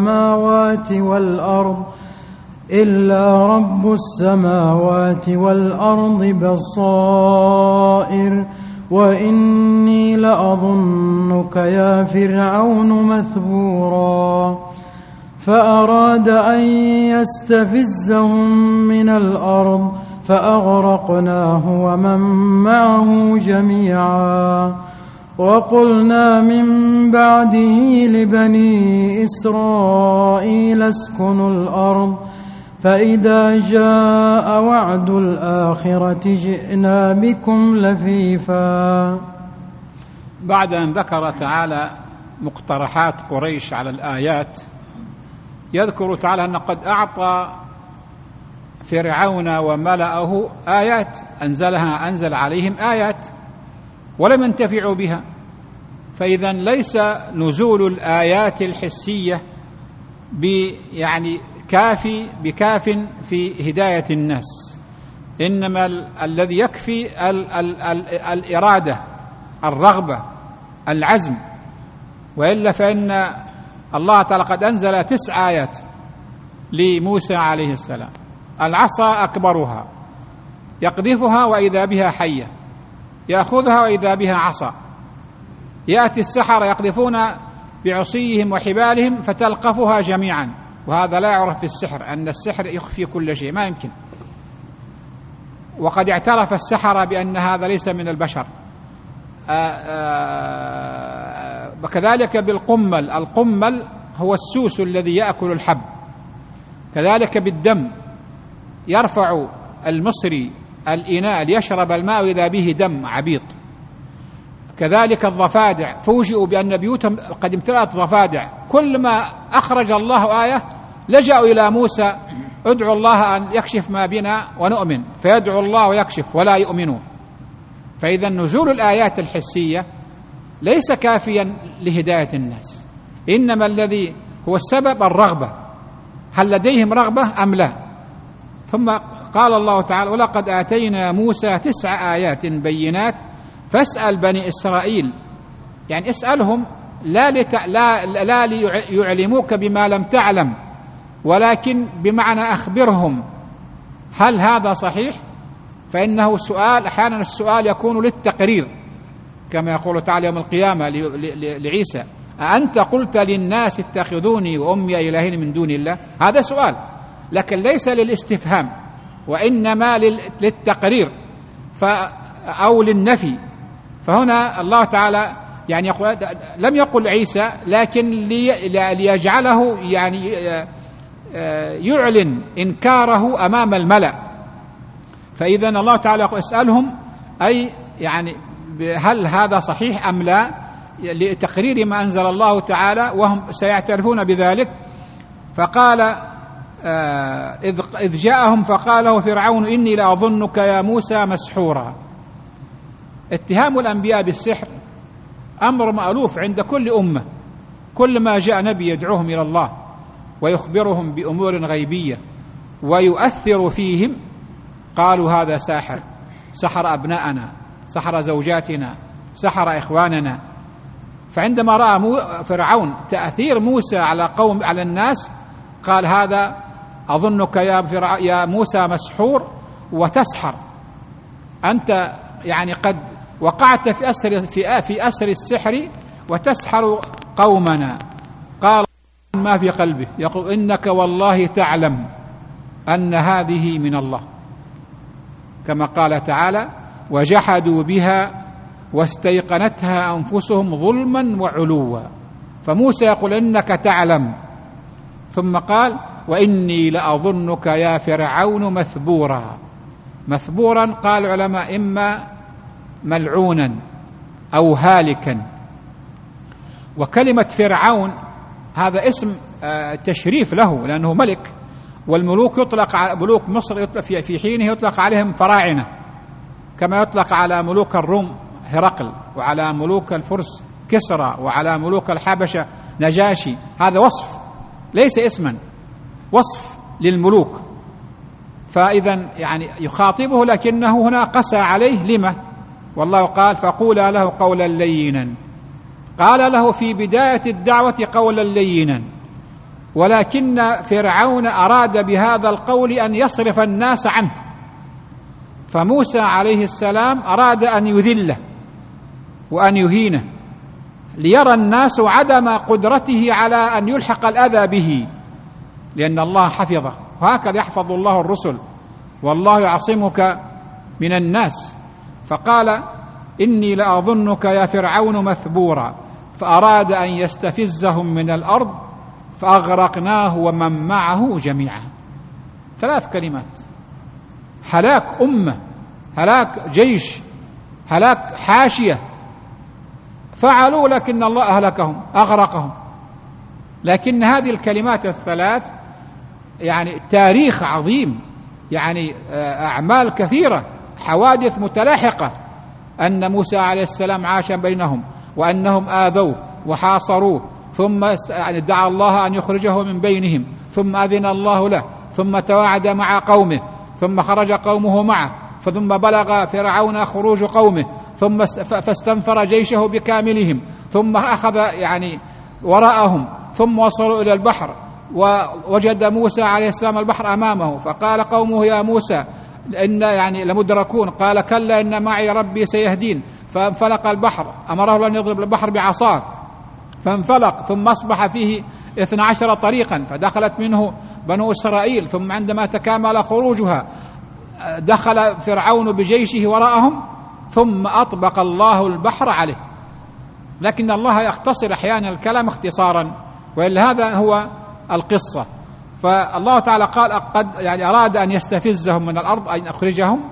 السماوات والأرض بصائر وإني لأظنك يا فرعون مثبورا. فأراد أن يستفزهم من الأرض فأغرقناه ومن معه جميعا. وقلنا من بعده لبني إسرائيل اسكنوا الأرض فإذا جاء وعد الآخرة جئنا بكم لفيفا. بعد أن ذكر تعالى مقترحات قريش على الآيات، يذكر تعالى أن قد أعطى فرعون وملأه آيات أنزل عليهم آيات ولم ينتفعوا بها. فإذا ليس نزول الآيات الحسية بكاف في هداية الناس، إنما الذي يكفي الإرادة، الرغبة، العزم. وإلا فإن الله تعالى قد أنزل 9 آيات لموسى عليه السلام. العصا أكبرها، يقذفها وإذا بها حية، يأخذها وإذا بها عصا. يأتي السحرة يقذفون بعصيهم وحبالهم فتلقفها جميعا، وهذا لا يعرف في السحر، أن السحر يخفي كل شيء، ما يمكن. وقد اعترف السحرة بأن هذا ليس من البشر. وكذلك بالقمل، القمل هو السوس الذي يأكل الحب. كذلك بالدم، يرفع المصري الإناء ليشرب الماء إذا به دم عبيط. كذلك الضفادع، فوجئوا بأن بيوتهم قد امتلأت ضفادع، كل ما أخرج الله آية لجأوا إلى موسى: ادعوا الله أن يكشف ما بنا ونؤمن، فيدعو الله ويكشف ولا يؤمنون. فإذا نزول الآيات الحسية ليس كافيا لهداية الناس، إنما الذي هو السبب الرغبة، هل لديهم رغبة أم لا؟ ثم قال الله تعالى: ولقد آتينا موسى 9 آيات بينات فاسأل بني إسرائيل. يعني اسألهم لا ليعلموك بما لم تعلم، ولكن بمعنى أخبرهم هل هذا صحيح؟ فإنه سؤال، أحيانا السؤال يكون للتقرير، كما يقول تعالى يوم القيامة لعيسى: أأنت قلت للناس اتخذوني وأمي إلهين من دون الله؟ هذا سؤال، لكن ليس للاستفهام، وإنما للتقرير أو للنفي. فهنا الله تعالى يعني يقول، لم يقل عيسى، لكن ليجعله يعني يعلن إنكاره أمام الملأ. فإذا الله تعالى يقول: اسألهم، أي يعني هل هذا صحيح أم لا، لتقرير ما أنزل الله تعالى، وهم سيعترفون بذلك. فقال إذ جاءهم فقاله فرعون إني لأظنك يا موسى مسحورا. اتهام الأنبياء بالسحر أمر مألوف عند كل أمة، كل ما جاء نبي يدعوهم إلى الله ويخبرهم بأمور غيبية ويؤثر فيهم قالوا هذا ساحر، سحر أبناءنا، سحر زوجاتنا، سحر إخواننا. فعندما رأى فرعون تأثير موسى على الناس قال: هذا أظنك يا موسى مسحور وتسحر، أنت يعني قد وقعت في أسر السحر وتسحر قومنا. قال يعلن ما في قلبه، يقول إنك والله تعلم أن هذه من الله، كما قال تعالى وجحدوا بها واستيقنتها أنفسهم ظلما وعلوا. فموسى يقول إنك تعلم، ثم قال وإني لأظنك يا فرعون مثبورا. مثبورا قال العلماء إما ملعونا أو هالكا. وكلمة فرعون هذا اسم تشريف له لأنه ملك، والملوك يطلق على ملوك مصر في حينه يطلق عليهم فراعنة، كما يطلق على ملوك الروم هرقل، وعلى ملوك الفرس كسرى، وعلى ملوك الحبشة نجاشي. هذا وصف ليس اسما، وصف للملوك. فإذا يعني يخاطبه لكنه هنا قسى عليه. لما؟ والله قال فقولا له قولا لينا. قال له في بداية الدعوة قولا لينا، ولكن فرعون أراد بهذا القول أن يصرف الناس عنه، فموسى عليه السلام أراد أن يذله وأن يهينه ليرى الناس عدم قدرته على أن يلحق الأذى به، لأن الله حفظه، وهكذا يحفظ الله الرسل، والله يعصمك من الناس. فقال إني لأظنك يا فرعون مثبورا، فأراد أن يستفزهم من الأرض فأغرقناه ومن معه جميعا. 3 كلمات: هلاك أمة، هلاك جيش، هلاك حاشية، فعلوا لكن الله أهلكهم أغرقهم. لكن هذه الكلمات الثلاث يعني تاريخ عظيم، يعني أعمال كثيرة، حوادث متلاحقة، أن موسى عليه السلام عاش بينهم وأنهم آذوه وحاصروه، ثم دعا الله أن يخرجه من بينهم، ثم أذن الله له، ثم تواعد مع قومه، ثم خرج قومه معه، ثم بلغ فرعون خروج قومه، ثم فاستنفر جيشه بكاملهم، ثم أخذ يعني وراءهم، ثم وصلوا إلى البحر ووجد موسى عليه السلام البحر أمامه، فقال قومه يا موسى إن يعني لمدركون، قال كلا إن معي ربي سيهدين، فانفلق البحر، أمره أن يضرب البحر بعصاه فانفلق، ثم أصبح فيه 12 طريقا فدخلت منه بنو إسرائيل، ثم عندما تكامل خروجها دخل فرعون بجيشه وراءهم، ثم أطبق الله البحر عليه. لكن الله يختصر أحيانا الكلام اختصارا، وإلا هذا هو القصة. فالله تعالى قال قد يعني أراد أن يستفزهم من الأرض، أن يخرجهم،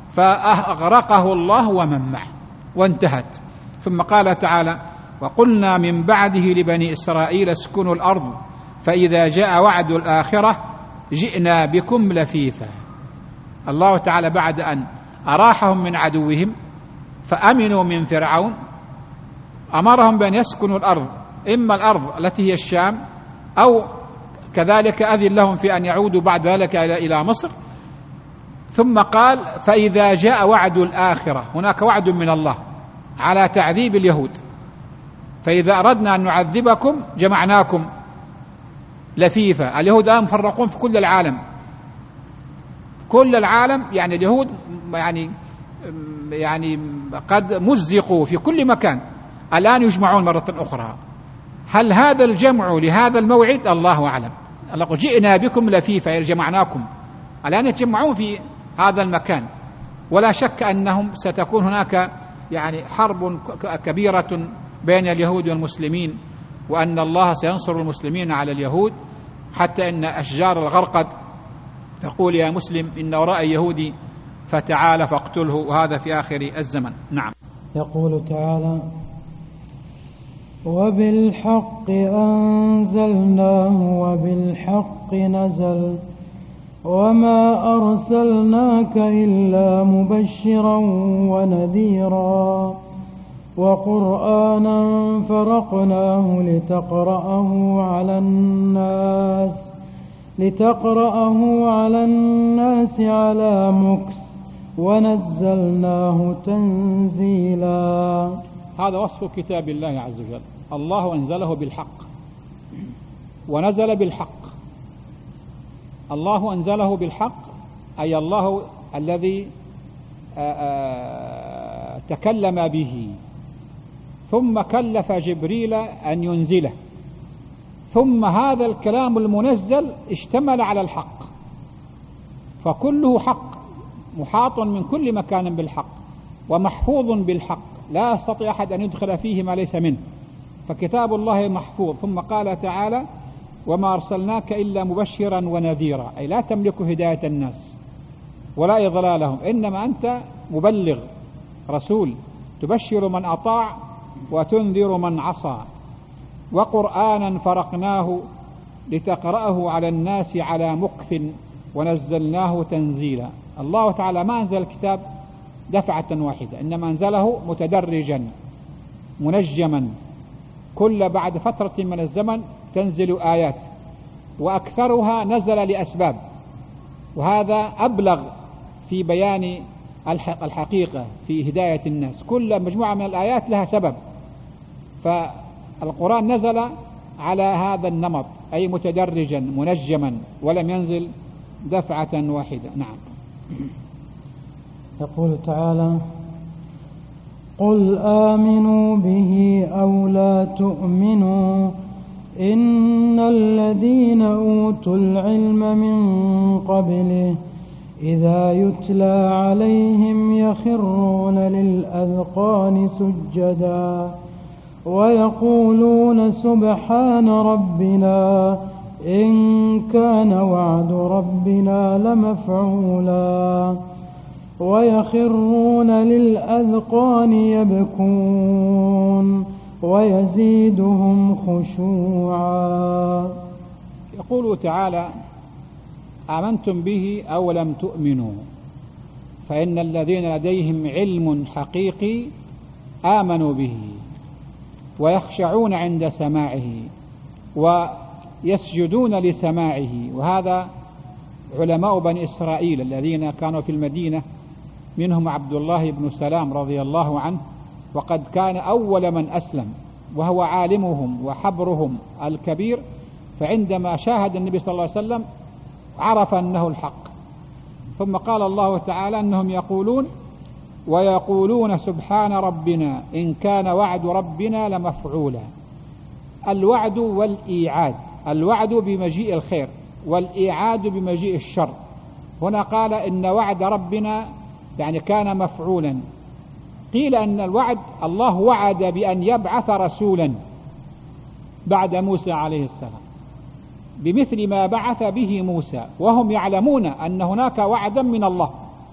فأغرقه الله ومن معه، وانتهت. ثم قال تعالى وقلنا من بعده لبني إسرائيل اسكنوا الأرض فإذا جاء وعد الآخرة جئنا بكم لفيفا. الله تعالى بعد أن أراحهم من عدوهم فأمنوا من فرعون أمرهم بأن يسكنوا الأرض، إما الأرض التي هي الشام، أو كذلك أذن لهم في أن يعودوا بعد ذلك إلى مصر. ثم قال فإذا جاء وعد الآخرة، هناك وعد من الله على تعذيب اليهود، فإذا أردنا أن نعذبكم جمعناكم لفيفا. اليهود الآن مفرقون في كل العالم، كل العالم، يعني اليهود يعني قد مزقوا في كل مكان، الآن يجمعون مرة أخرى. هل هذا الجمع لهذا الموعد؟ الله أعلم. الله قال جئنا بكم لفيفا، جمعناكم، الآن يتجمعون في هذا المكان، ولا شك أنهم ستكون هناك يعني حرب كبيرة بين اليهود والمسلمين، وأن الله سينصر المسلمين على اليهود، حتى إن أشجار الغرقد تقول يا مسلم إن وراء يهودي فتعال فاقتله، وهذا في آخر الزمن. نعم. يقول تعالى وبالحق أنزلناه وبالحق نزل وما أرسلناك إلا مبشرا ونذيرا وقرآنا فرقناه لتقرأه على الناس على مكث ونزلناه تنزيلا. هذا وصف كتاب الله عز وجل. الله أنزله بالحق ونزل بالحق. الله أنزله بالحق أي الله الذي تكلم به، ثم كلف جبريل أن ينزله، ثم هذا الكلام المنزل اشتمل على الحق، فكله حق، محاط من كل مكان بالحق ومحفوظ بالحق، لا يستطيع أحد أن يدخل فيه ما ليس منه، فكتاب الله محفوظ. ثم قال تعالى: وما أرسلناك إلا مبشرا ونذيرا، أي لا تملك هداية الناس ولا إضلالهم، إنما أنت مبلغ رسول، تبشر من أطاع وتنذر من عصى. وقرآنا فرقناه لتقرأه على الناس على مكث ونزلناه تنزيلا. الله تعالى ما أنزل الكتاب دفعة واحدة، إنما أنزله متدرجا منجما، كل بعد فترة من الزمن تنزل آيات، وأكثرها نزل لأسباب، وهذا أبلغ في بيان الحقيقة في هداية الناس. كل مجموعة من الآيات لها سبب، فالقرآن نزل على هذا النمط، أي متدرجا منجما، ولم ينزل دفعة واحدة. نعم. يقول تعالى: قل آمنوا به أو لا تؤمنوا إن الذين أوتوا العلم من قبله إذا يتلى عليهم يخرون للأذقان سجدا ويقولون سبحان ربنا إن كان وعد ربنا لمفعولا ويخرون للأذقان يبكون ويزيدهم خشوعا. يقول تعالى: آمنتم به أو لم تؤمنوا، فإن الذين لديهم علم حقيقي آمنوا به ويخشعون عند سماعه ويسجدون لسماعه. وهذا علماء بني إسرائيل الذين كانوا في المدينة، منهم عبد الله بن سلام رضي الله عنه، وقد كان أول من أسلم وهو عالمهم وحبرهم الكبير، فعندما شاهد النبي صلى الله عليه وسلم عرف أنه الحق. ثم قال الله تعالى أنهم يقولون: ويقولون سبحان ربنا إن كان وعد ربنا لمفعولا. الوعد والإيعاد، الوعد بمجيء الخير والإيعاد بمجيء الشر. هنا قال إن وعد ربنا يعني كان مفعولا. قيل أن الوعد الله وعد بأن يبعث رسولا بعد موسى عليه السلام بمثل ما بعث به موسى، وهم يعلمون أن هناك وعدا من الله،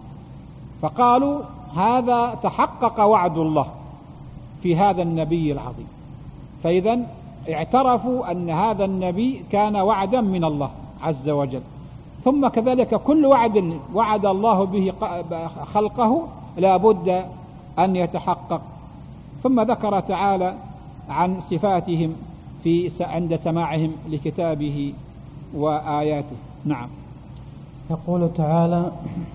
فقالوا هذا تحقق وعد الله في هذا النبي العظيم، فإذا اعترفوا أن هذا النبي كان وعدا من الله عز وجل. ثم كذلك كل وعد وعد الله به خلقه لا بد أن يتحقق. ثم ذكر تعالى عن صفاتهم عند سماعهم لكتابه وآياته. نعم. يقول تعالى: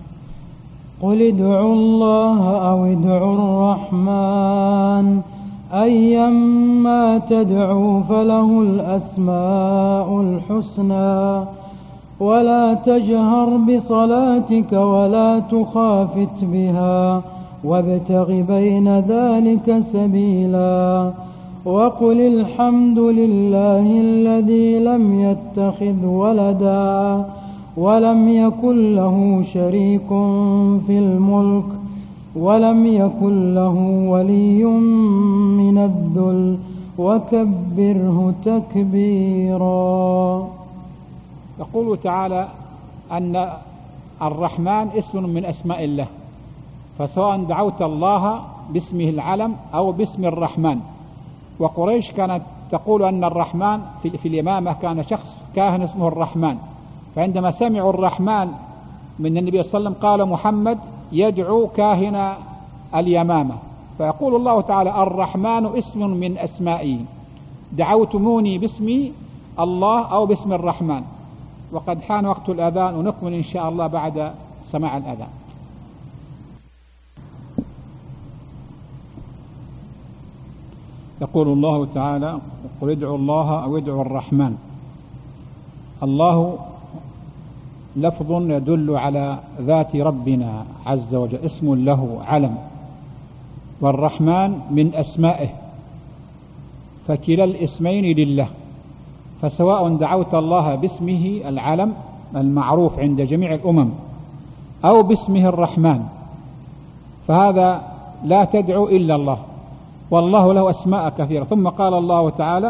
قل ادعوا الله أو ادعوا الرحمن أيما تدعوا فله الأسماء الحسنى ولا تجهر بصلاتك ولا تخافت بها وابتغ بين ذلك سبيلا وقل الحمد لله الذي لم يتخذ ولدا ولم يكن له شريك في الملك ولم يكن له ولي من الذل وكبره تكبيرا. يقول تعالى أن الرحمن اسم من أسماء الله، فسواء دعوت الله باسمه العلم أو باسم الرحمن. وقريش كانت تقول أن الرحمن في اليمامة كان شخص كاهن اسمه الرحمن، فعندما سمعوا الرحمن من النبي صلى الله عليه وسلم قال محمد يدعو كاهن اليمامة. فيقول الله تعالى: الرحمن اسم من أسمائي، دعوتموني باسمي الله أو باسم الرحمن. وقد حان وقت الأذان، ونكمل إن شاء الله بعد سماع الأذان. يقول الله تعالى: قل ادعوا الله أو ادعوا الرحمن. الله لفظ يدل على ذات ربنا عز وجل، اسم له علم، والرحمن من أسمائه، فكلا الاسمين لله، فسواء دعوت الله باسمه العلم المعروف عند جميع الأمم أو باسمه الرحمن، فهذا لا تدعو إلا الله، والله له أسماء كثيرة. ثم قال الله تعالى: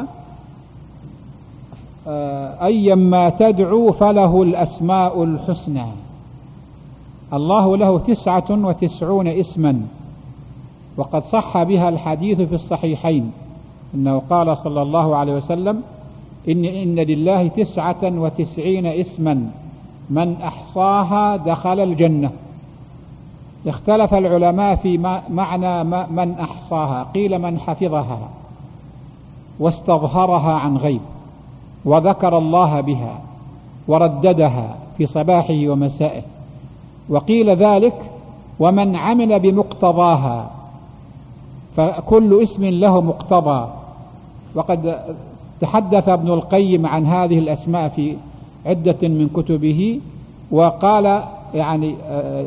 أيما تدعو فله الأسماء الحسنى. الله له 99 اسما، وقد صح بها الحديث في الصحيحين إنه قال صلى الله عليه وسلم: إن لله 99 اسما من أحصاها دخل الجنة. اختلف العلماء في معنى من أحصاها، قيل من حفظها واستظهرها عن غيب وذكر الله بها ورددها في صباحه ومسائه، وقيل ذلك ومن عمل بمقتضاها، فكل اسم له مقتضى. وقد تحدث ابن القيم عن هذه الأسماء في عدة من كتبه، وقال يعني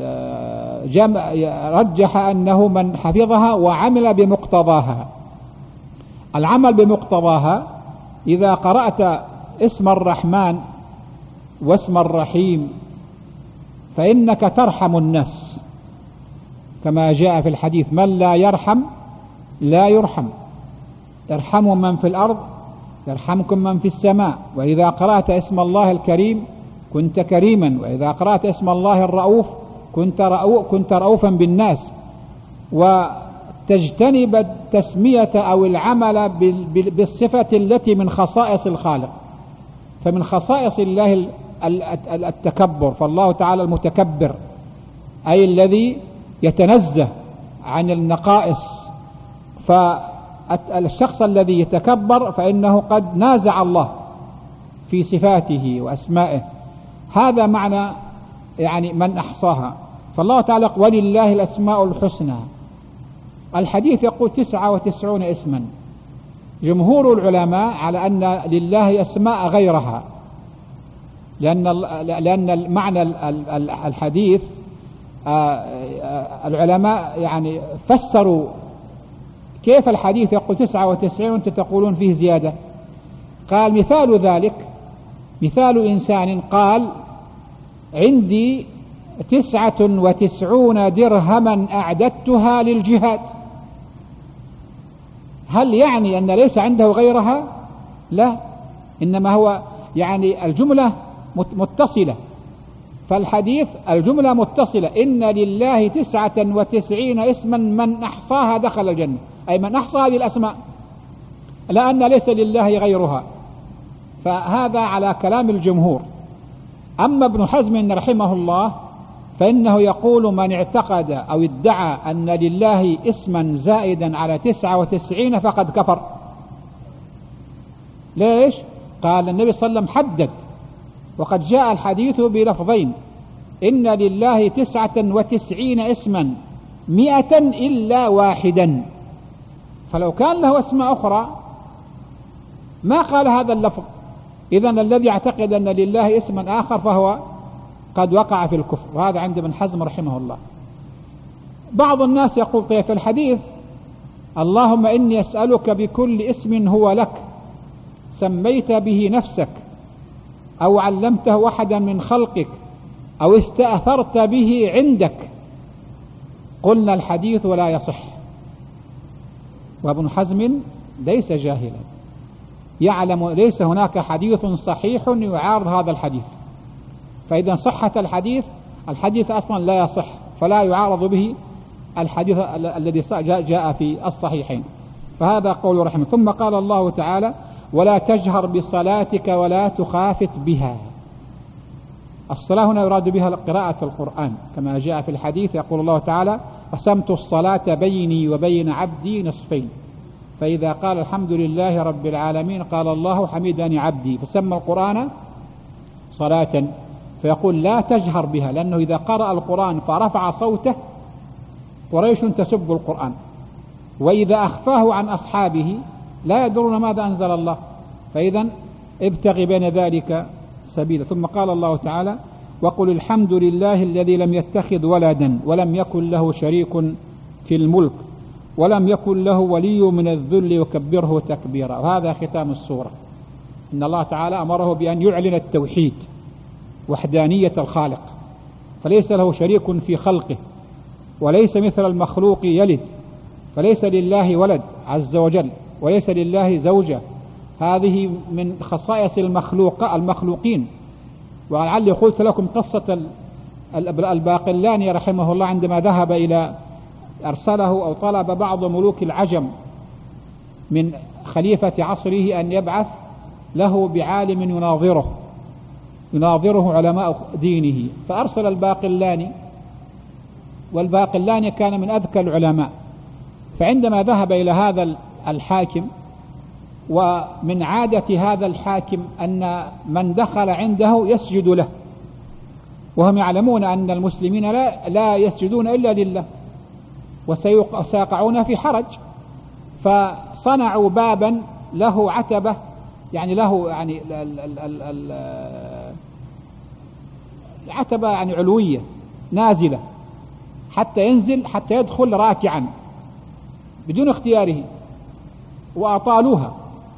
رجح أنه من حفظها وعمل بمقتضاها. العمل بمقتضاها: إذا قرأت اسم الرحمن واسم الرحيم فإنك ترحم الناس، كما جاء في الحديث: من لا يرحم لا يرحم، ارحموا من في الأرض يرحمكم من في السماء. وإذا قرأت اسم الله الكريم كنت كريما، وإذا قرأت اسم الله الرؤوف كنت رؤوفا بالناس. وتجتنب التسمية أو العمل بالصفة التي من خصائص الخالق، فمن خصائص الله التكبر، فالله تعالى المتكبر أي الذي يتنزه عن النقائص. فالشخص الذي يتكبر فإنه قد نازع الله في صفاته وأسمائه. هذا معنى يعني من أحصاها. فالله تعالى: ولله الأسماء الحسنى. الحديث يقول 99 اسما. جمهور العلماء على أن لله أسماء غيرها، لأن معنى الحديث العلماء يعني فسروا كيف الحديث يقول 99 وأنتم تقولون فيه زيادة. قال: مثال ذلك مثال إنسان قال: عندي 99 درهما أعددتها للجهاد. هل يعني أن ليس عنده غيرها؟ لا، إنما هو يعني الجملة متصلة. فالحديث الجملة متصلة: إن لله 99 اسما من أحصاها دخل الجنة، أي من أحصى هذه الأسماء، لأن ليس لله غيرها. فهذا على كلام الجمهور. أما ابن حزم رحمه الله فإنه يقول: من اعتقد أو ادعى أن لله اسما زائدا على 99 فقد كفر. ليش؟ قال النبي صلى الله عليه وسلم حدد، وقد جاء الحديث بلفظين: إن لله 99 اسما 100 إلا واحدا. فلو كان له اسماء أخرى ما قال هذا اللفظ. إذن الذي يعتقد أن لله اسما آخر فهو قد وقع في الكفر، وهذا عند ابن حزم رحمه الله. بعض الناس يقول: طيب في الحديث اللهم إني أسألك بكل اسم هو لك سميت به نفسك أو علمته أحدا من خلقك أو استأثرت به عندك، قلنا الحديث لا يصح. وابن حزم ليس جاهلا، يعلم ليس هناك حديث صحيح يعارض هذا الحديث. فإذا صحة الحديث أصلا لا يصح، فلا يعارض به الحديث الذي جاء في الصحيحين. فهذا قول رحمه. ثم قال الله تعالى: ولا تجهر بصلاتك ولا تخافت بها. الصلاة هنا يراد بها قراءة القرآن، كما جاء في الحديث يقول الله تعالى: قسمت الصلاة بيني وبين عبدي نصفين، فإذا قال الحمد لله رب العالمين قال الله حمدني عبدي، فسمى القرآن صلاة. فيقول لا تجهر بها، لأنه إذا قرأ القرآن فرفع صوته قريش تسب القرآن، وإذا أخفاه عن أصحابه لا يدرون ماذا أنزل الله. فإذا ابتغي بين ذلك سبيلا. ثم قال الله تعالى: وقل الحمد لله الذي لم يتخذ ولدا ولم يكن له شريك في الملك ولم يكن له ولي من الذل وكبره تكبيرا. وهذا ختام السورة. إن الله تعالى أمره بأن يعلن التوحيد، وحدانية الخالق، فليس له شريك في خلقه، وليس مثل المخلوق يلد، فليس لله ولد عز وجل، وليس لله زوجة. هذه من خصائص المخلوقين. ولعلي قلت لكم قصة الباقلاني رحمه الله عندما ذهب أرسله أو طلب بعض ملوك العجم من خليفة عصره أن يبعث له بعالم يناظره علماء دينه، فأرسل الباقلاني، والباقلاني كان من أذكى العلماء. فعندما ذهب إلى هذا الحاكم، ومن عادة هذا الحاكم أن من دخل عنده يسجد له، وهم يعلمون أن المسلمين لا يسجدون إلا لله وسيقعون في حرج، فصنعوا بابا له عتبة، يعني له يعني العتبة يعني علوية نازلة حتى ينزل، حتى يدخل راكعا بدون اختياره، وأطالوها.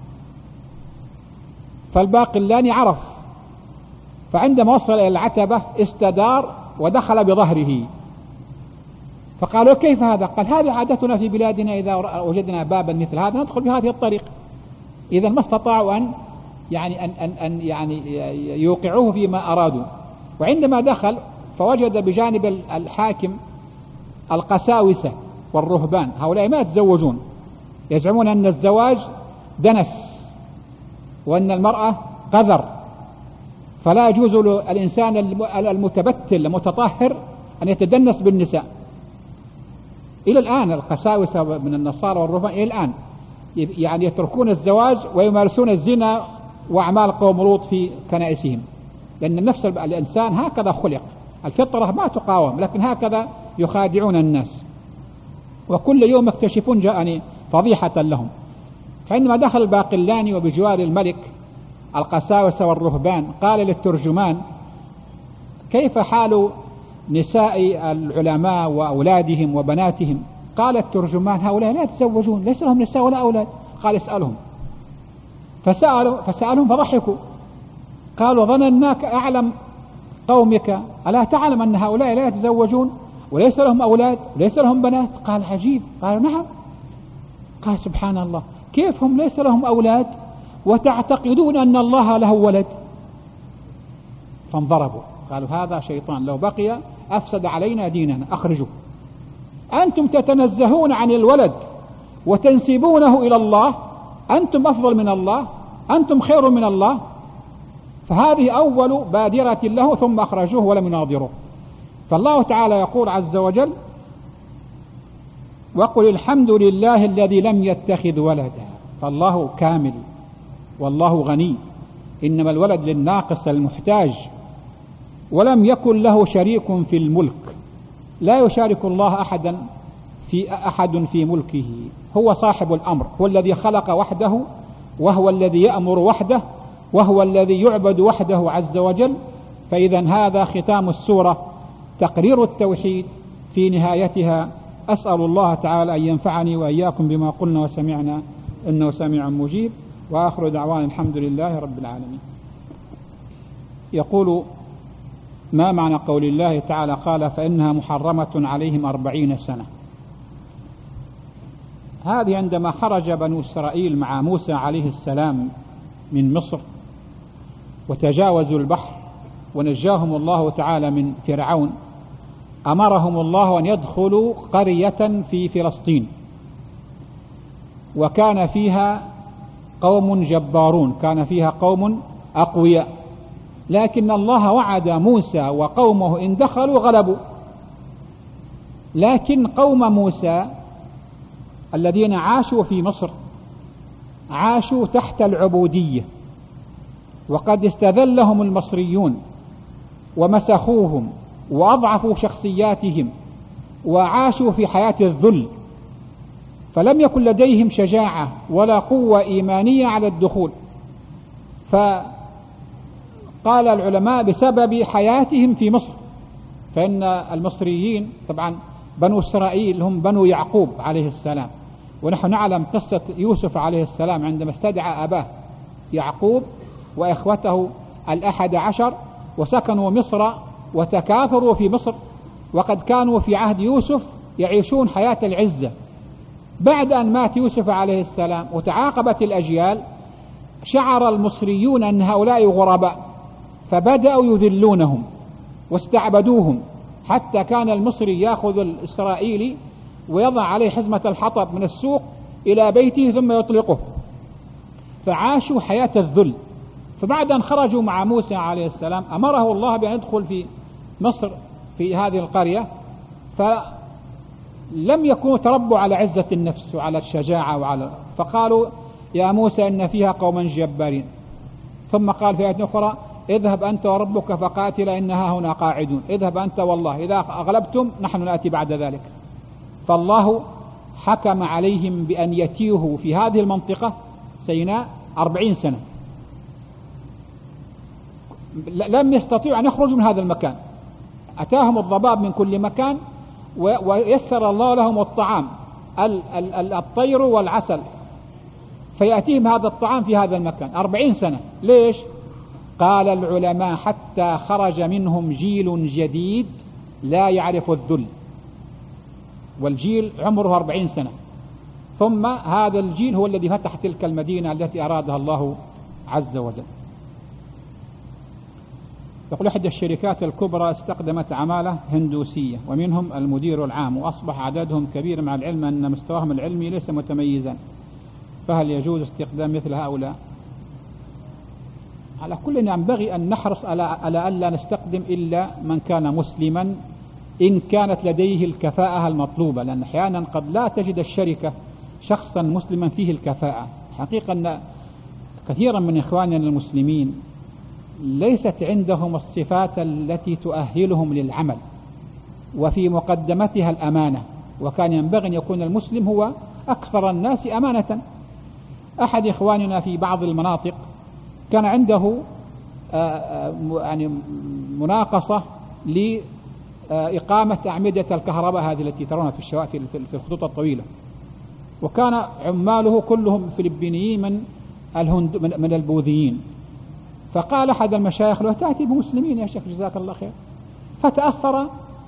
فالباقلاني عرف، فعندما وصل إلى العتبة استدار ودخل بظهره، فقالوا كيف هذا؟ قال هذه عادتنا في بلادنا، إذا وجدنا بابا مثل هذا ندخل بهذه الطريقة. إذا ما استطاعوا أن يوقعوه فيما أرادوا. وعندما دخل فوجد بجانب الحاكم القساوسة والرهبان، هؤلاء ما يتزوجون، يزعمون أن الزواج دنس، وأن المرأة قذر، فلا يجوز للإنسان المتبتل المتطهر أن يتدنس بالنساء. إلى الآن القساوسة من النصارى والرهبان إلى الآن يعني يتركون الزواج ويمارسون الزنا وأعمال قوم لوط في كنائسهم، لأن نفس الإنسان هكذا خلق، الفطرة ما تقاوم، لكن هكذا يخادعون الناس، وكل يوم يكتشفون جاءني فضيحة لهم. فعندما دخل الباقلاني وبجوار الملك القساوسة والرهبان، قال للترجمان كيف حال نساء العلماء وأولادهم وبناتهم؟ قال الترجمان هؤلاء لا يتزوجون، ليس لهم نساء ولا أولاد. قال اسألهم. فسألهم فضحكوا، قالوا ظنناك أعلم قومك، ألا تعلم أن هؤلاء لا يتزوجون وليس لهم أولاد وليس لهم بنات؟ قال عجيب. قالوا نعم. قال سبحان الله، كيف هم ليس لهم أولاد وتعتقدون أن الله له ولد؟ فانضربوا، قالوا هذا شيطان لو بقي أفسد علينا ديننا، أخرجوا. أنتم تتنزهون عن الولد وتنسبونه إلى الله، أنتم أفضل من الله، أنتم خير من الله. فهذه أول بادرة له، ثم أخرجوه ولم يناظروه. فالله تعالى يقول عز وجل وقل الحمد لله الذي لم يتخذ ولدا، فالله كامل والله غني، إنما الولد للناقص المحتاج، ولم يكن له شريك في الملك، لا يشارك الله أحد في ملكه، هو صاحب الأمر، هو الذي خلق وحده، وهو الذي يأمر وحده، وهو الذي يعبد وحده عز وجل. فإذا هذا ختام السورة، تقرير التوحيد في نهايتها. أسأل الله تعالى أن ينفعني وإياكم بما قلنا وسمعنا، إنه سميع مجيب. وآخر دعوانا الحمد لله رب العالمين. يقول ما معنى قول الله تعالى قال فإنها محرمة عليهم 40 سنة؟ هذه عندما خرج بنو إسرائيل مع موسى عليه السلام من مصر وتجاوزوا البحر ونجاهم الله تعالى من فرعون، أمرهم الله أن يدخلوا قرية في فلسطين، وكان فيها قوم جبارون، كان فيها قوم أقوياء، لكن الله وعد موسى وقومه إن دخلوا غلبوا. لكن قوم موسى الذين عاشوا في مصر عاشوا تحت العبودية، وقد استذلهم المصريون ومسخوهم وأضعفوا شخصياتهم وعاشوا في حياة الذل، فلم يكن لديهم شجاعة ولا قوة إيمانية على الدخول. فقال العلماء بسبب حياتهم في مصر، فإن المصريين طبعا بنو إسرائيل هم بنو يعقوب عليه السلام، ونحن نعلم قصة يوسف عليه السلام عندما استدعى أباه يعقوب وإخوته 11 وسكنوا مصر وتكاثروا في مصر، وقد كانوا في عهد يوسف يعيشون حياة العزة. بعد أن مات يوسف عليه السلام وتعاقبت الأجيال شعر المصريون أن هؤلاء غرباء، فبدأوا يذلونهم واستعبدوهم، حتى كان المصري يأخذ الإسرائيلي ويضع عليه حزمة الحطب من السوق إلى بيته ثم يطلقه، فعاشوا حياة الذل. فبعد أن خرجوا مع موسى عليه السلام أمره الله بأن يدخل في مصر في هذه القرية، فلم يكونوا تربوا على عزة النفس وعلى الشجاعة فقالوا يا موسى إن فيها قوما جبارين. ثم قال في آية أخرى اذهب أنت وربك فقاتلا إنها هنا قاعدون، اذهب أنت والله إذا أغلبتم نحن نأتي بعد ذلك. فالله حكم عليهم بأن يتيهوا في هذه المنطقة سيناء 40 سنة، لم يستطيعوا أن يخرجوا من هذا المكان. أتاهم الضباب من كل مكان، ويسر الله لهم الطعام الطير والعسل، فيأتيهم هذا الطعام في هذا المكان 40 سنة. ليش؟ قال العلماء حتى خرج منهم جيل جديد لا يعرف الذل، والجيل عمره 40 سنة، ثم هذا الجيل هو الذي فتح تلك المدينة التي أرادها الله عز وجل. يقول أحد الشركات الكبرى استخدمت عمالة هندوسية ومنهم المدير العام، وأصبح عددهم كبير مع العلم أن مستواهم العلمي ليس متميزا، فهل يجوز استخدام مثل هؤلاء؟ على كل ينبغي أن نحرص على ألا نستخدم إلا من كان مسلما إن كانت لديه الكفاءة المطلوبة، لأن أحيانا قد لا تجد الشركة شخصا مسلما فيه الكفاءة. حقيقة أن كثيرا من إخواننا المسلمين ليست عندهم الصفات التي تؤهلهم للعمل، وفي مقدمتها الأمانة، وكان ينبغي أن يكون المسلم هو أكثر الناس أمانة. أحد إخواننا في بعض المناطق كان عنده يعني مناقصة لإقامة أعمدة الكهرباء هذه التي ترونها في الشوارع في الخطوط الطويلة، وكان عماله كلهم فلبينيين من البوذيين. فقال أحد المشايخ له تأتي بمسلمين يا شيخ جزاك الله خير، فتأثر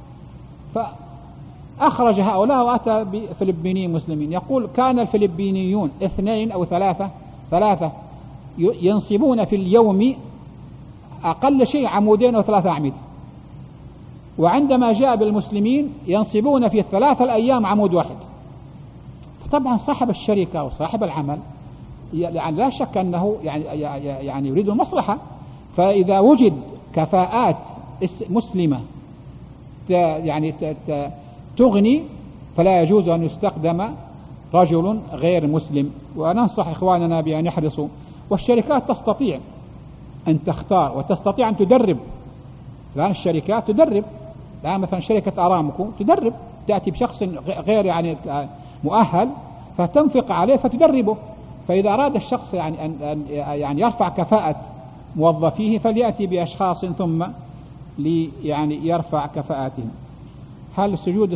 فأخرج هؤلاء وأتى بفلبينيين مسلمين. يقول كان الفلبينيون 2 أو 3 ينصبون في اليوم أقل شيء 2 أو 3 أعمدة، وعندما جاء بالمسلمين ينصبون في 3 الأيام عمود واحد. فطبعا صاحب الشركة وصاحب العمل يعني لا شك أنه يعني يريد المصلحة، فإذا وجد كفاءات مسلمة يعني تغني فلا يجوز أن يستخدم رجل غير مسلم. وننصح إخواننا بأن يحرصوا، والشركات تستطيع أن تختار وتستطيع أن تدرب. الآن الشركات تدرب، الآن مثلا شركة أرامكو تدرب، تأتي بشخص غير يعني مؤهل فتنفق عليه فتدربه. فإذا أراد الشخص يعني أن يعني يرفع كفاءة موظفيه فليأتي بأشخاص ثم يعني يرفع كفاءاتهم. هل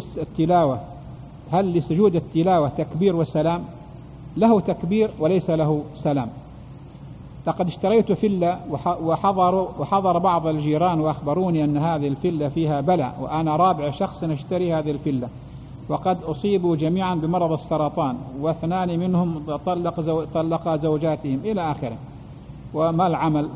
لسجود التلاوة تكبير وسلام؟ له تكبير وليس له سلام. لقد اشتريت فيلا وحضر بعض الجيران وأخبروني أن هذه الفيلا فيها بلاء، وأنا رابع شخص اشتري هذه الفيلا، وقد أصيبوا جميعا بمرض السرطان، و2 منهم طلقا زوجاتهم إلى آخره. وما العمل؟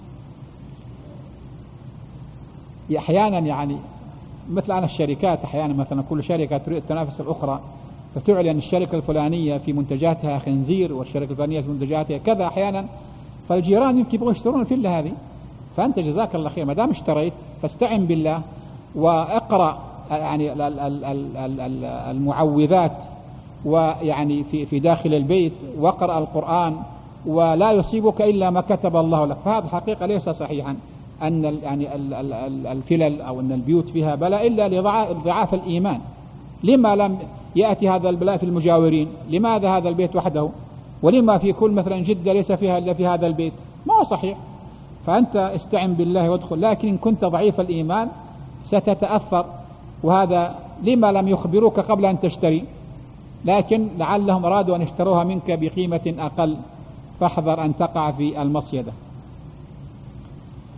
أحيانا يعني مثل أنا الشركات أحيانا مثلا كل شركة تريد تنافس الأخرى، فتعلن الشركة الفلانية في منتجاتها خنزير والشركة الفلانية في منتجاتها كذا أحيانا، فالجيران يمكن يبغوا يشترون الفيلا هذه. فأنت جزاك الله خير ما دام اشتريت فاستعن بالله واقرأ يعني المعوذات ويعني في داخل البيت، واقرأ القرآن ولا يصيبك إلا ما كتب الله لك. فهذا حقيقة ليس صحيحا أن يعني الفلل أو أن البيوت فيها بلاء إلا لضعاف الإيمان. لما لم يأتي هذا البلاء في المجاورين؟ لماذا هذا البيت وحده؟ ولما في كل مثلا جدة ليس فيها إلا في هذا البيت؟ ما هو صحيح. فأنت استعن بالله وادخل، لكن إن كنت ضعيف الإيمان ستتأثر. وهذا لما لم يخبروك قبل أن تشتري؟ لكن لعلهم أرادوا أن يشتروها منك بقيمة أقل، فاحذر أن تقع في المصيدة.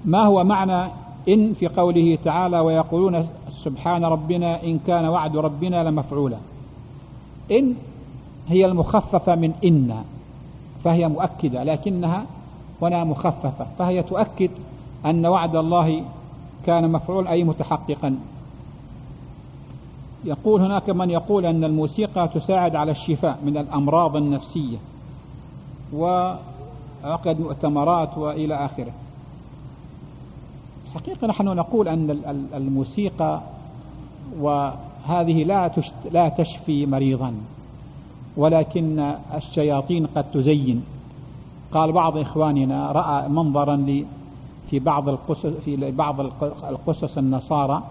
ما هو معنى إن في قوله تعالى ويقولون سبحان ربنا إن كان وعد ربنا لمفعولا؟ إن هي المخففة من إن، فهي مؤكدة، لكنها هنا مخففة، فهي تؤكد أن وعد الله كان مفعول أي متحققا. يقول هناك من يقول أن الموسيقى تساعد على الشفاء من الأمراض النفسية وعقد مؤتمرات وإلى آخره. حقيقة نحن نقول أن الموسيقى وهذه لا تشفي مريضا، ولكن الشياطين قد تزين. قال بعض إخواننا رأى منظرا في بعض القصص النصارى،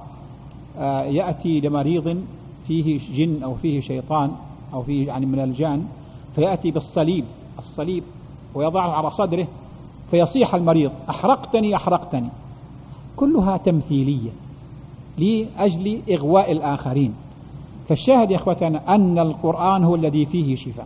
يأتي لمريض فيه جن أو فيه شيطان أو فيه يعني من الجان، فيأتي بالصليب ويضعه على صدره فيصيح المريض أحرقتني أحرقتني. كلها تمثيلية لأجل إغواء الآخرين. فالشاهد يا إخوتنا أن القرآن هو الذي فيه شفاء،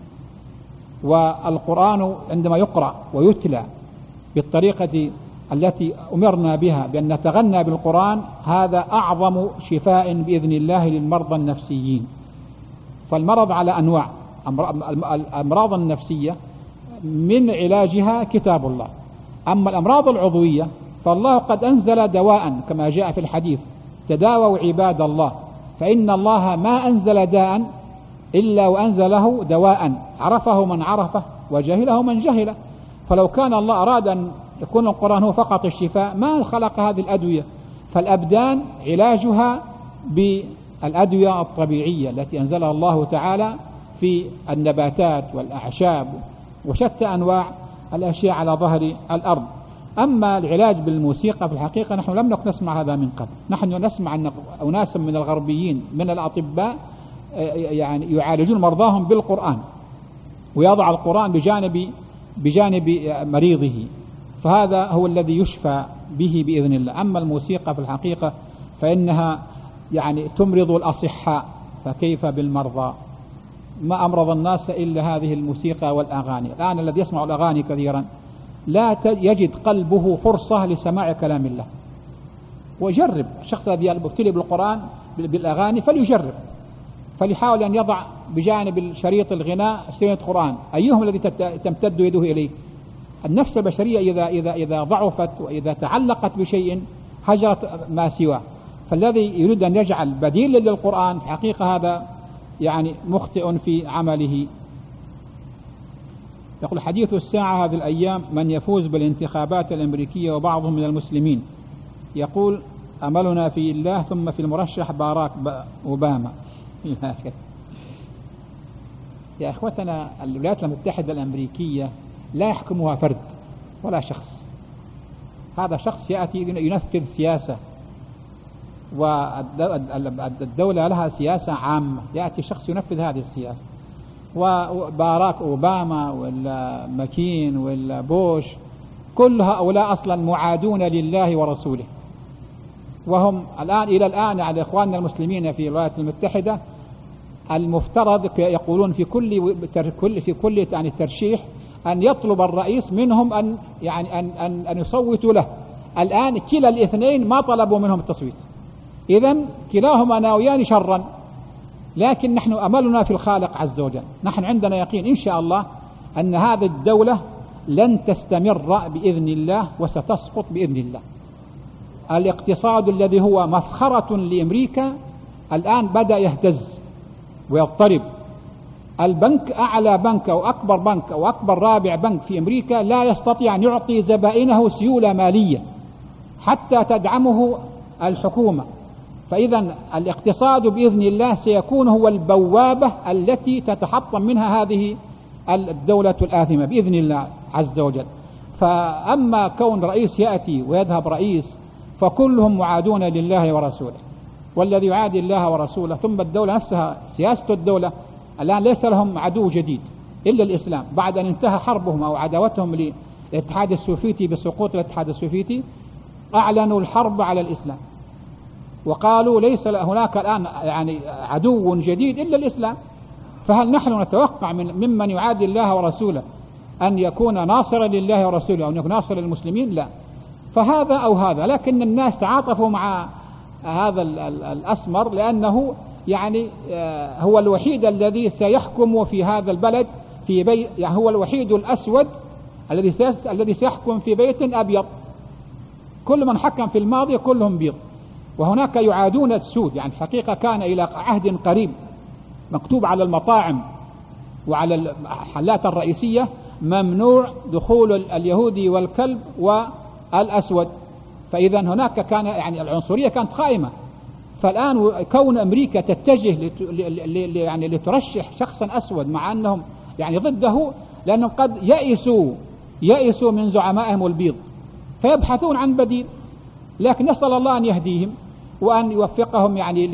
والقرآن عندما يقرأ ويتلى بالطريقة التي أمرنا بها بأن نتغنى بالقرآن، هذا أعظم شفاء بإذن الله للمرضى النفسيين. فالمرض على أنواع، الأمراض النفسية من علاجها كتاب الله. أما الأمراض العضوية فالله قد أنزل دواء كما جاء في الحديث تداووا عباد الله، فإن الله ما أنزل داء إلا وأنزله دواء عرفه من عرفه وجهله من جهله. فلو كان الله أراد أن يكون القرآن هو فقط الشفاء ما خلق هذه الأدوية. فالأبدان علاجها بالأدوية الطبيعية التي أنزلها الله تعالى في النباتات والأعشاب وشتى أنواع الأشياء على ظهر الأرض. أما العلاج بالموسيقى في الحقيقة نحن لم نكن نسمع هذا من قبل. نحن نسمع أن أناس من الغربيين من الأطباء يعني يعالجون مرضاهم بالقرآن، ويضع القرآن بجانب مريضه، فهذا هو الذي يشفى به بإذن الله. أما الموسيقى في الحقيقة فإنها يعني تمرض الأصحاء، فكيف بالمرضى؟ ما أمرض الناس إلا هذه الموسيقى والأغاني. الآن الذي يسمع الأغاني كثيرا لا يجد قلبه فرصة لسماع كلام الله. ويجرب الشخص الذي يبتلي بالقرآن بالأغاني فليجرب، فليحاول أن يضع بجانب شريط الغناء شريط قرآن. أيهم الذي تمتد يده إليه؟ النفس البشرية إذا ضعفت وإذا تعلقت بشيء هجرت ما سواه. فالذي يريد أن يجعل بديلا للقرآن في حقيقة هذا يعني مخطئ في عمله. يقول حديث الساعة هذه الأيام من يفوز بالانتخابات الأمريكية وبعضهم من المسلمين، يقول أملنا في الله ثم في المرشح باراك أوباما. يا أخوتنا الولايات المتحدة الأمريكية لا يحكمها فرد ولا شخص، هذا شخص يأتي ينفذ سياسة، والدولة لها سياسة عامة، يأتي شخص ينفذ هذه السياسة. وباراك أوباما ولا ماكين ولا بوش كل هؤلاء أصلا معادون لله ورسوله، وهم الآن إلى الآن على إخواننا المسلمين في الولايات المتحدة المفترض يقولون في كل يعني ترشيح أن يطلب الرئيس منهم أن يصوتوا له. الآن كلا الاثنين ما طلبوا منهم التصويت، إذن كلاهما ناويان شرا. لكن نحن أملنا في الخالق عز وجل، نحن عندنا يقين إن شاء الله أن هذه الدولة لن تستمر بإذن الله وستسقط بإذن الله. الاقتصاد الذي هو مفخرة لأمريكا الآن بدأ يهتز ويضطرب. البنك أعلى بنك أو أكبر بنك أو أكبر رابع بنك في أمريكا لا يستطيع أن يعطي زبائنه سيولة مالية حتى تدعمه الحكومة. فإذا الاقتصاد بإذن الله سيكون هو البوابة التي تتحطم منها هذه الدولة الآثمة بإذن الله عز وجل. فأما كون رئيس يأتي ويذهب رئيس فكلهم معادون لله ورسوله، والذي يعادي الله ورسوله ثم الدولة نفسها سياسة الدولة الآن ليس لهم عدو جديد إلا الإسلام، بعد أن انتهى حربهم أو عداوتهم للاتحاد السوفيتي بسقوط الاتحاد السوفيتي أعلنوا الحرب على الإسلام وقالوا ليس هناك الآن يعني عدو جديد إلا الإسلام. فهل نحن نتوقع ممن يعادي الله ورسوله أن يكون ناصرا لله ورسوله أو أن يكون ناصرا للمسلمين؟ لا. فهذا أو هذا، لكن الناس تعاطفوا مع هذا الأسمر لأنه يعني هو الوحيد الذي سيحكم في هذا البلد في بيت، يعني هو الوحيد الأسود الذي سيحكم في بيت أبيض. كل من حكم في الماضي كلهم بيض، وهناك يعادون السود. يعني الحقيقة كان إلى عهد قريب مكتوب على المطاعم وعلى المحلات الرئيسية ممنوع دخول اليهودي والكلب والأسود. فإذا هناك كان يعني العنصرية كانت قائمة. فالآن كون أمريكا تتجه يعني لترشح شخصا أسود مع أنهم يعني ضده، لأنهم قد يئسوا من زعمائهم البيض فيبحثون عن بديل. لكن نسأل الله أن يهديهم وأن يوفقهم يعني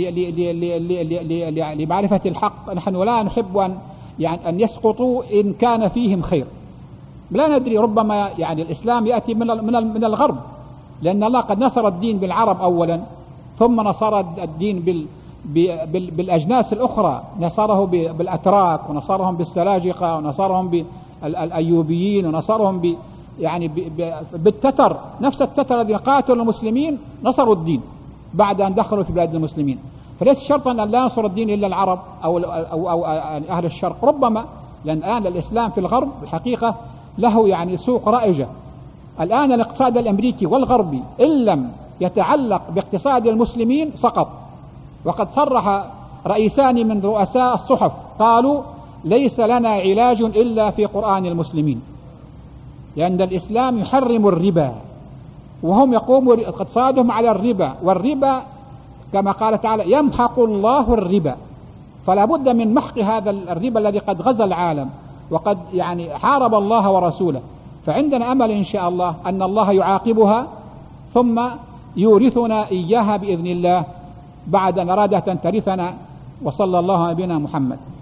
لمعرفة الحق. نحن لا نحب أن يسقطوا إن كان فيهم خير. لا ندري، ربما يعني الإسلام يأتي من الغرب، لأن الله قد نصر الدين بالعرب أولا، ثم نصر الدين بالأجناس الأخرى، نصره بالأتراك، ونصرهم بالسلاجقة، ونصرهم بالأيوبيين، ونصرهم بالتتر. نفس التتر الذين قاتلوا المسلمين نصروا الدين بعد أن دخلوا في بلاد المسلمين. فليس شرطا أن لا ينصر الدين إلا العرب أو أهل الشرق، ربما، لأن الآن الإسلام في الغرب الحقيقة له يعني سوق رائجة. الآن الاقتصاد الأمريكي والغربي إن لم يتعلق باقتصاد المسلمين سقط. وقد صرح رئيسان من رؤساء الصحف قالوا ليس لنا علاج إلا في قرآن المسلمين، لأن الإسلام يحرم الربا، وهم يقوموا اقتصادهم على الربا، والربا كما قال تعالى يمحق الله الربا. فلا بد من محق هذا الربا الذي قد غزا العالم وقد يعني حارب الله ورسوله. فعندنا أمل إن شاء الله أن الله يعاقبها ثم يورثنا إياها بإذن الله بعد أن أرادت أن ترثنا. وصلى الله على نبينا محمد.